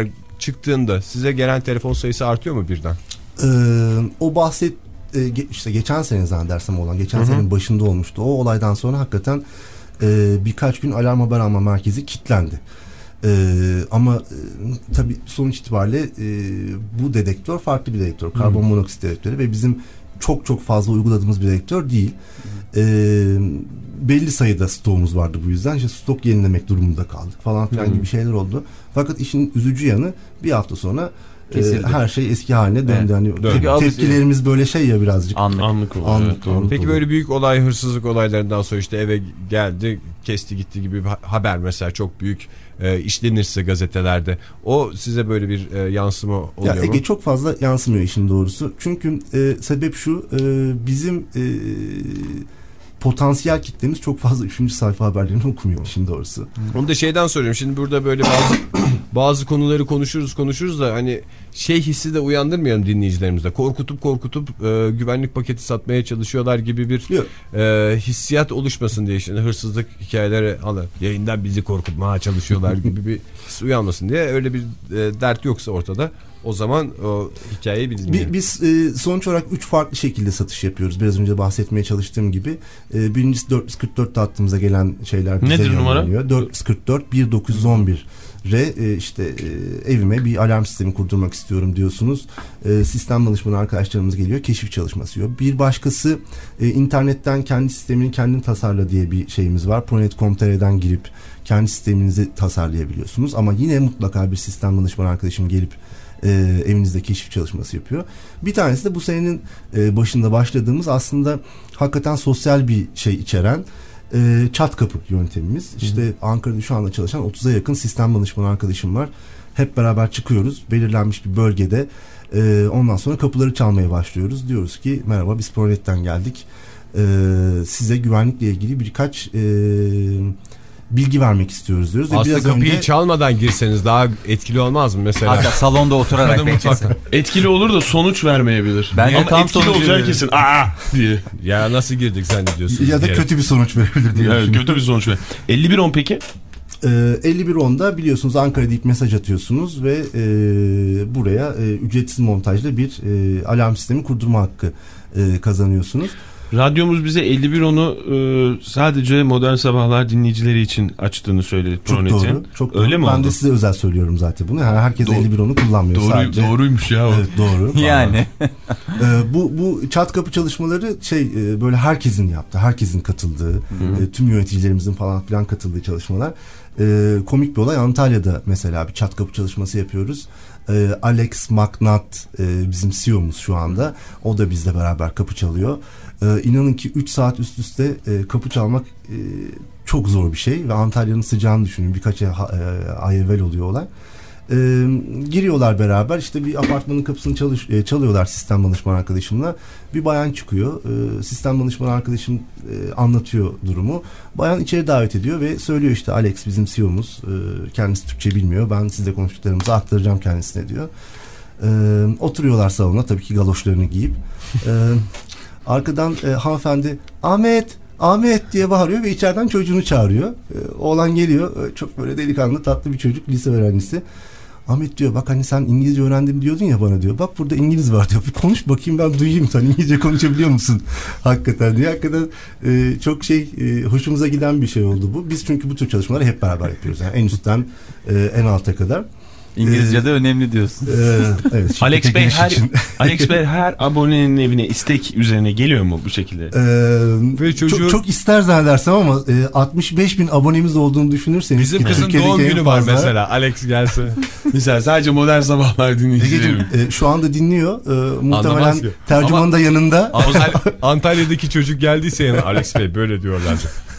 çıktığında size gelen telefon sayısı artıyor mu birden? Ee, o bahset e, işte geçen sene zannedersem olan geçen Hı-hı. senenin başında olmuştu. O olaydan sonra hakikaten e, birkaç gün alarm haber alma merkezi kilitlendi. Ee, ama e, tabii sonuç itibariyle e, bu dedektör farklı bir dedektör. Karbon monoksit dedektörü ve bizim çok çok fazla uyguladığımız bir dedektör değil. Ee, belli sayıda stoğumuz vardı bu yüzden. İşte stok yenilemek durumunda kaldık falan filan hmm. gibi şeyler oldu. Fakat işin üzücü yanı bir hafta sonra e, her şey eski haline döndü. Evet. Hani tep- tepkilerimiz böyle şey ya birazcık. Anlık. Anlık oldu. Anlık, evet, anlık Peki oldu. böyle büyük olay, hırsızlık olaylarından sonra işte eve geldi, kesti gitti gibi bir haber mesela çok büyük e, işlenirse gazetelerde, o size böyle bir e, yansıma oluyor ya, mu? Ege çok fazla yansımıyor işin doğrusu. Çünkü e, sebep şu, e, bizim e, potansiyel kitlemiz çok fazla üçüncü sayfa haberlerini okumuyor işin doğrusu. Onu da şeyden soruyorum. Şimdi burada böyle bazı bazı konuları konuşuruz konuşuruz da hani şey hissi de uyandırmayalım dinleyicilerimizde. Korkutup korkutup e, güvenlik paketi satmaya çalışıyorlar gibi bir e, hissiyat oluşmasın diye, şimdi hırsızlık hikayeleri alır. Yayından bizi korkutmaya çalışıyorlar gibi bir his uyanmasın diye, öyle bir e, dert yoksa ortada. O zaman o hikayeyi bir dinleyelim. Biz e, sonuç olarak üç farklı şekilde satış yapıyoruz. Biraz önce bahsetmeye çalıştığım gibi. E, birincisi dört yüz kırk dörtte hattımıza gelen şeyler bize nedir numara? dört yüz kırk dört bir dokuz yüz on bir re e, işte e, evime bir alarm sistemi kurdurmak istiyorum diyorsunuz. E, sistem danışmanı arkadaşlarımız geliyor. Keşif çalışması yapıyor. Bir başkası e, internetten kendi sistemini kendin tasarla diye bir şeyimiz var. pronet nokta com nokta tr'den girip kendi sisteminizi tasarlayabiliyorsunuz. Ama yine mutlaka bir sistem danışmanı arkadaşım gelip E, evinizde keşif çalışması yapıyor. Bir tanesi de bu senenin e, başında başladığımız, aslında hakikaten sosyal bir şey içeren e, çat kapı yöntemimiz. İşte Hı-hı. Ankara'da şu anda çalışan otuza yakın sistem danışmanı arkadaşım var. Hep beraber çıkıyoruz. Belirlenmiş bir bölgede. E, ondan sonra kapıları çalmaya başlıyoruz. Diyoruz ki merhaba, biz Pronet'ten geldik. E, size güvenlikle ilgili birkaç e, bilgi vermek istiyoruz diyoruz. Aslında biraz kapıyı önce... çalmadan girseniz daha etkili olmaz mı mesela? Hatta salonda oturarak beklesin. Etkili olur da sonuç vermeyebilir. Bence ama tam etkili olacak kesin. Aa diye. Ya nasıl girdik zannediyorsunuz? Ya da diye. kötü bir sonuç verebilir diye. Evet, kötü bir sonuç verir. elli bir on peki? Ee, elli bir onda biliyorsunuz Ankara deyip mesaj atıyorsunuz ve e, buraya e, ücretsiz montajla bir e, alarm sistemi kurdurma hakkı e, kazanıyorsunuz. Radyomuz bize elli bir onu e, sadece Modern Sabahlar dinleyicileri için açtığını söyledi. Çok Pronet'in. doğru. Çok doğru. Öyle mi ben oldu? de size özel söylüyorum zaten bunu. Yani herkes doğru. elli bir onu kullanmıyor doğru, sadece. Doğruymuş ya o. Evet, doğru. Yani. ee, bu bu çat kapı çalışmaları şey e, böyle herkesin yaptığı, herkesin katıldığı, e, tüm yöneticilerimizin falan filan katıldığı çalışmalar. E, komik bir olay, Antalya'da mesela bir çat kapı çalışması yapıyoruz. E, Alex McNutt e, bizim C E O'muz şu anda. O da bizle beraber kapı çalıyor. Ee, inanın ki üç saat üst üste e, kapı çalmak e, çok zor bir şey ve Antalya'nın sıcağını düşünün, birkaç ay, e, ay evvel oluyor olay. E, giriyorlar beraber, işte bir apartmanın kapısını çalış, e, çalıyorlar sistem danışman arkadaşımla. Bir bayan çıkıyor, e, sistem danışman arkadaşım e, anlatıyor durumu. Bayan içeri davet ediyor ve söylüyor, işte Alex bizim C E O'muz, e, kendisi Türkçe bilmiyor, ben sizle konuştuklarımızı aktaracağım kendisine diyor. E, oturuyorlar salona, tabii ki galoşlarını giyip. E, Arkadan e, hanımefendi Ahmet, Ahmet diye bağırıyor ve içeriden çocuğunu çağırıyor. E, oğlan geliyor, e, çok böyle delikanlı tatlı bir çocuk, lise öğrencisi. Ahmet diyor, bak hani sen İngilizce öğrendim diyordun ya bana diyor. Bak burada İngiliz var diyor. Bir konuş bakayım, ben duyayım, sen İngilizce konuşabiliyor musun? Hakikaten diye. Hakikaten e, çok şey e, hoşumuza giden bir şey oldu bu. Biz çünkü bu tür çalışmaları hep beraber yapıyoruz. Yani en üstten e, en alta kadar. İngilizce'de ee, önemli diyorsun. E, evet, Alex Bey her Alex Bey her abonenin evine istek üzerine geliyor mu bu şekilde? Ee, çocuğu... çok, çok ister zannedersem ama e, altmış beş bin abonemiz olduğunu düşünürseniz. Bizim kızın Türkiye'deki doğum günü fazla... var mesela, Alex gelse. Mesela sadece Modern Sabahlar dinleyicilerim. E, şu anda dinliyor. E, muhtemelen tercüman ama, da yanında. Ama Antalya'daki çocuk geldiyse yani Alex Bey böyle diyorlar.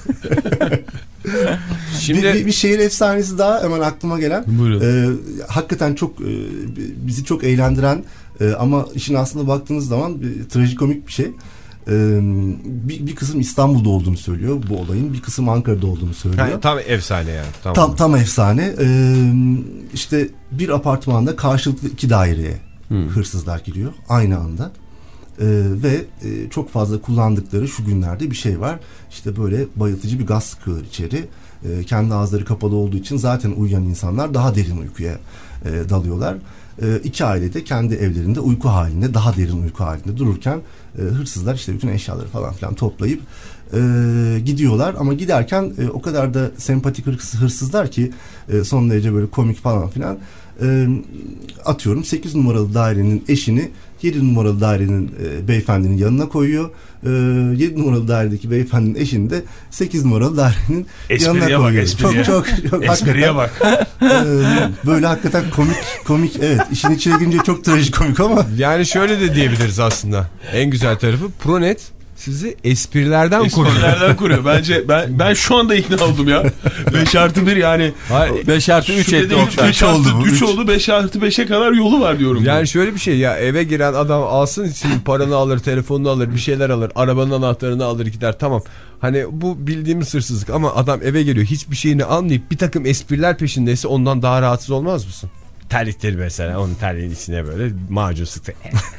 Şimdi bir, bir, bir şehir efsanesi daha hemen aklıma gelen. E, hakikaten çok e, bizi çok eğlendiren e, ama işin aslında baktığınız zaman e, trajikomik bir şey. E, bir, bir kısım İstanbul'da olduğunu söylüyor bu olayın, bir kısım Ankara'da olduğunu söylüyor. Yani tam efsane yani. Tamam. Tam tam efsane. E, işte bir apartmanda karşılıklı iki daireye hmm. hırsızlar giriyor aynı anda. Ee, ve e, çok fazla kullandıkları şu günlerde bir şey var. İşte böyle bayıltıcı bir gaz sıkıyorlar içeri. e, kendi ağızları kapalı olduğu için zaten uyuyan insanlar daha derin uykuya e, dalıyorlar. E, iki aile de kendi evlerinde uyku halinde, daha derin uyku halinde dururken e, hırsızlar işte bütün eşyaları falan filan toplayıp e, gidiyorlar. Ama giderken e, o kadar da sempatik hırsız, hırsızlar ki e, son derece böyle komik falan filan. E, atıyorum sekiz numaralı dairenin eşini yedi numaralı dairenin e, beyefendinin yanına koyuyor. E, yedi numaralı dairedeki beyefendinin eşini de sekiz numaralı dairenin espriye yanına koyuyor. Bak, espriye. Çok çok, çok espriye bak. E, böyle hakikaten komik komik evet. İşin içine girince çok trajikomik ama. Yani şöyle de diyebiliriz aslında. En güzel tarafı Pronet sizi esprilerden koruyor. Esprilerden koruyor. Bence ben ben şu anda ikna oldum ya. beş artı bir yani. beş artı üç etti. üç oldu. üç oldu. beş artı beşe kadar yolu var diyorum. Yani şöyle bir şey ya, eve giren adam alsın senin paranı alır, telefonunu alır, bir şeyler alır, arabanın anahtarını alır gider, tamam. Hani bu bildiğimiz hırsızlık ama adam eve geliyor hiçbir şeyini almayıp bir takım espriler peşindeyse ondan daha rahatsız olmaz mısın? Terlikleri mesela, onun terliğin içine böyle macun sıktı.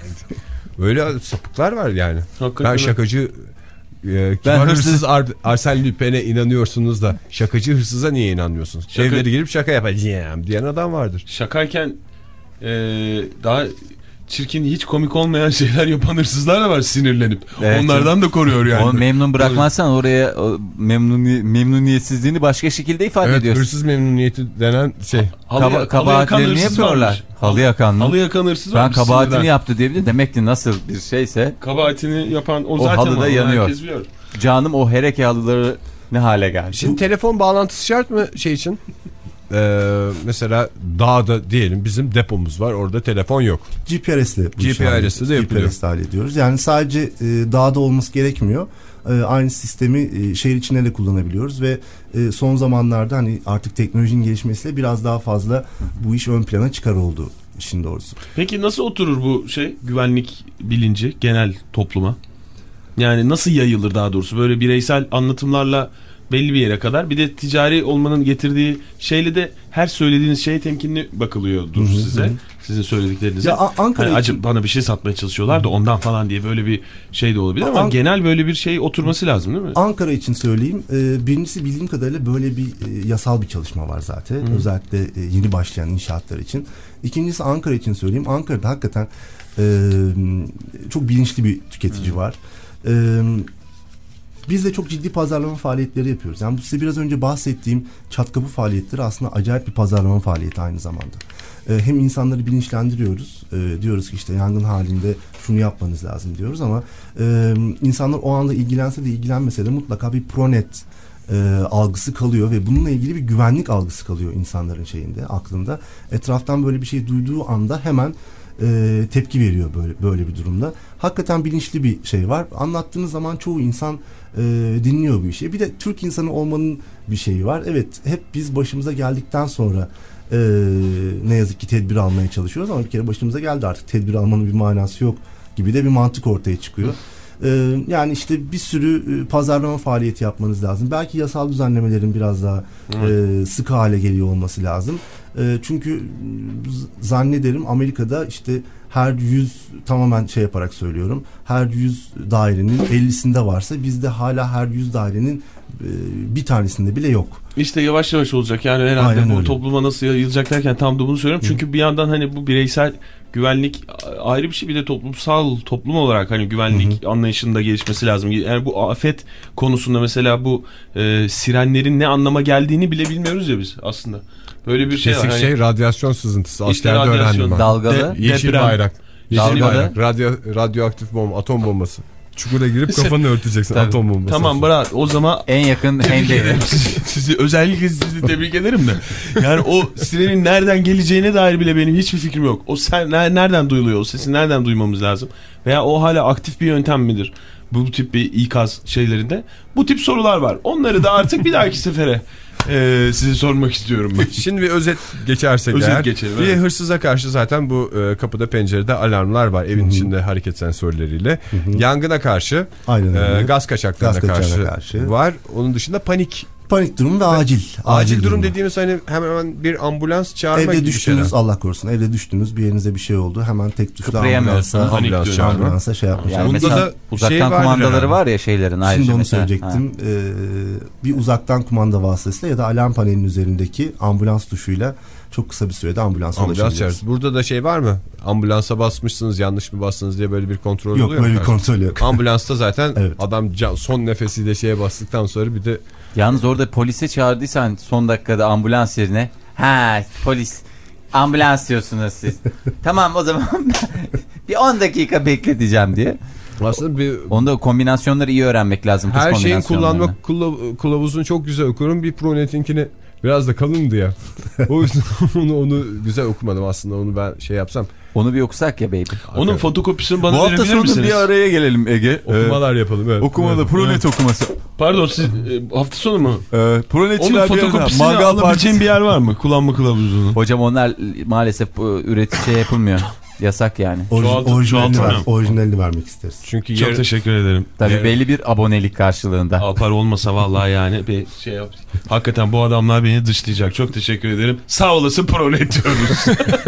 Öyle sapıklar var yani. Hakikaten ben şakacı e, kibar ben hırsız, hırsız Ar Arsène Lupin'e inanıyorsunuz da şakacı hırsıza niye inanmıyorsunuz? Şaka... Evleri girip şaka yapacağım diyen adam vardır. Şakayken e, daha çirkin, hiç komik olmayan şeyler yapan hırsızlar da var sinirlenip. Evet, onlardan da koruyor yani. Onu memnun bırakmazsan oraya memnuni, memnuniyetsizliğini başka şekilde ifade evet, ediyorsun. Hırsız memnuniyeti denen şey. Kaba, kabahatlerini yapıyorlar. Halı yakan mı? Halı yakan hırsız var. Ben kabahatini sinirden yaptı diyebilirim. Demek ki nasıl bir şeyse. Kabahatini yapan o, o zaten halıda yanıyor. Canım o hereke halıları ne hale geldi. Şimdi bu... telefon bağlantısı şart mı şey için? Ee, mesela dağda diyelim bizim depomuz var, orada telefon yok. G P S'le G P S'le de yapılıyor. G P S'le hallediyoruz. Yani sadece e, dağda olması gerekmiyor. E, aynı sistemi e, şehir içinde de kullanabiliyoruz ve e, son zamanlarda hani artık teknolojinin gelişmesiyle biraz daha fazla bu iş ön plana çıkar oldu işin doğrusu. Peki nasıl oturur bu şey güvenlik bilinci genel topluma? Yani nasıl yayılır daha doğrusu, böyle bireysel anlatımlarla belli bir yere kadar, bir de ticari olmanın getirdiği şeyle de her söylediğiniz şeye temkinli bakılıyordur size. Hı hı. Sizin söylediklerinize. Ya, Ankara hani acı bana bir şey satmaya çalışıyorlar da ondan falan diye böyle bir şey de olabilir ama An genel böyle bir şey oturması lazım değil mi? Ankara için söyleyeyim. Ee, birincisi bildiğim kadarıyla böyle bir e, yasal bir çalışma var zaten. Hı. Özellikle e, yeni başlayan inşaatlar için. İkincisi Ankara için söyleyeyim. Ankara'da hakikaten e, çok bilinçli bir tüketici Hı. var. E, Biz de çok ciddi pazarlama faaliyetleri yapıyoruz. Yani bu size biraz önce bahsettiğim çat kapı faaliyetleri aslında acayip bir pazarlama faaliyeti aynı zamanda. Ee, hem insanları bilinçlendiriyoruz. Ee, diyoruz ki işte yangın halinde şunu yapmanız lazım diyoruz ama e, insanlar o anda ilgilense de ilgilenmese de mutlaka bir Pronet e, algısı kalıyor ve bununla ilgili bir güvenlik algısı kalıyor insanların şeyinde, aklında. Etraftan böyle bir şey duyduğu anda hemen e, tepki veriyor böyle böyle bir durumda. Hakikaten bilinçli bir şey var. Anlattığınız zaman çoğu insan e, dinliyor bu işi. Bir de Türk insanı olmanın bir şeyi var. Evet, hep biz başımıza geldikten sonra e, ne yazık ki tedbir almaya çalışıyoruz ama bir kere başımıza geldi, artık tedbir almanın bir manası yok gibi de bir mantık ortaya çıkıyor. E, yani işte bir sürü e, pazarlama faaliyeti yapmanız lazım. Belki yasal düzenlemelerin biraz daha e, sıkı hale geliyor olması lazım. E, çünkü zannederim Amerika'da işte her yüz, tamamen şey yaparak söylüyorum, her yüz dairenin ellisinde varsa bizde hala her yüz dairenin e, bir tanesinde bile yok. İşte yavaş yavaş olacak yani herhalde. Aynen bu öyle. Topluma nasıl yayılacak derken tam da bunu söylüyorum. Çünkü Hı. bir yandan hani bu bireysel güvenlik ayrı bir şey, bir de toplumsal, toplum olarak hani güvenlik Hı. anlayışında gelişmesi lazım. Yani bu afet konusunda mesela bu e, sirenlerin ne anlama geldiğini bile bilmiyoruz ya biz aslında. Böyle bir şey Kesin var. şey hani, radyasyon sızıntısı. İşte Askerde öğrendim ben. Dalgalı. De, yeşil deprem. Bayrak. Yeşil Dalgalı. bayrak. Radyo, radyoaktif bomba, atom bombası. Çukura girip kafanı örteceksin atom bombası. Tamam bırak o zaman. En yakın hendeyi. sizi, sizi özellikle sizi tebrik ederim de. Yani o sirenin nereden geleceğine dair bile benim hiçbir fikrim yok. O sen nereden duyuluyor? O sesi nereden duymamız lazım? Veya o hala aktif bir yöntem midir? Bu tip bir ikaz şeylerinde. Bu tip sorular var. Onları da artık bir dahaki sefere Ee, size sormak istiyorum ben. Şimdi bir özet geçersek özet eğer. Geçelim, bir evet. Hırsıza karşı zaten bu e, kapıda pencerede alarmlar var. Evin Hı-hı. içinde hareket sensörleriyle. Hı-hı. Yangına karşı, e, gaz kaçaklarına gaz karşı, karşı var. Onun dışında panik, panik panik durum ve acil. Acil, acil durum durum dediğimiz hani hemen hemen bir ambulans çağırma evde gibi düştünüz, şeyler. Allah korusun, evde düştünüz, bir yerinize bir şey oldu, hemen tek tuşla ambulansa, ambulans çağırma. ambulansa şey yapmış. Yani Bunda da uzaktan şey kumandaları yani. var ya şeylerin ayrıca. Şimdi onu mesela. söyleyecektim. Ee, bir uzaktan kumanda vasıtasıyla ya da alarm panelinin üzerindeki ambulans tuşuyla çok kısa bir sürede ambulans Ambulans. Burada da şey var mı? Ambulansa basmışsınız, yanlış mı bastınız diye böyle bir kontrol yok, oluyor mu? Yok, böyle bir kontrol yok. Ambulansta zaten evet. adam can, son nefesiyle şeye bastıktan sonra bir de... Yalnız orada polise çağırdıysan son dakikada ambulans yerine ha polis ambulans diyorsunuz siz. Tamam o zaman bir on dakika bekleteceğim diye. Aslında bir... Onda kombinasyonları iyi öğrenmek lazım. Her şeyin kullanma kılavuzunu çok güzel okurum. Bir Pronet'inkini biraz da kalındı ya. O yüzden onu, onu güzel okumadım aslında. Onu ben şey yapsam. Onu bir okusak ya baby. Onun okay. fotokopisini bana Bu verebilir misiniz? hafta sonu bir araya gelelim Ege. Okumalar ee, yapalım. Evet. Okumalı evet. Pronet evet. okuması. Pardon siz e, hafta sonu mu? Ee, Pronetçiler onun fotokopisini alabileceğin bir yer var mı? Kullanma kılavuzunu. Hocam onlar maalesef üretici şey yapılmıyor. Yasak yani. Orij, orijinalini, ver, orijinalini vermek isteriz. Çünkü çok yer... teşekkür ederim. Tabii yer... belli bir abonelik karşılığında. Alpar olmasa vallahi yani bir şey yap. Hakikaten bu adamlar beni dışlayacak. Çok teşekkür ederim. Sağ olasın Pronet diyoruz.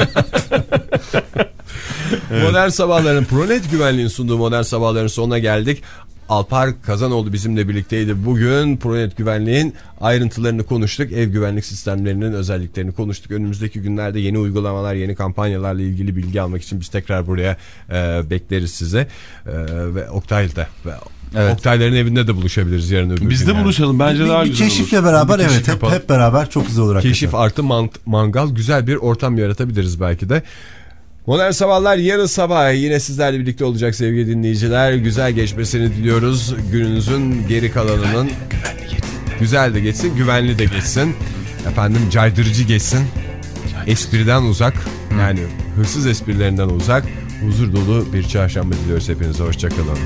Evet. Modern Sabahların Pronet Güvenliğin sunduğu Modern Sabahların sonuna geldik. Alpar Kazanoğlu bizimle birlikteydi. Bugün Pronet Güvenliğin ayrıntılarını konuştuk. Ev güvenlik sistemlerinin özelliklerini konuştuk. Önümüzdeki günlerde yeni uygulamalar, yeni kampanyalarla ilgili bilgi almak için biz tekrar buraya e, bekleriz size. E, ve Oktay'da ve evet. Oktay'ların evinde de buluşabiliriz yarın öbür gün. Biz de yani. buluşalım. Bence bir, daha bir güzel keşifle olur. beraber bir evet keşif hep, hep beraber çok güzel olarak. Keşif artı man mangal güzel bir ortam yaratabiliriz belki de. Modern Sabahlar yarın sabah yine sizlerle birlikte olacak sevgili dinleyiciler. Güzel geçmesini diliyoruz. Gününüzün geri kalanının güvenli, güvenli güzel de geçsin, güvenli de geçsin. Efendim caydırıcı geçsin. Caydırıcı. Espriden uzak, Hı. yani hırsız esprilerinden uzak, huzur dolu bir çarşamba diliyoruz hepinize. Hoşçakalın.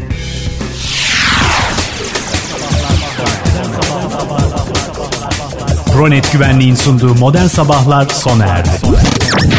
Pronet Güvenliğin sunduğu Modern Sabahlar sona erdi.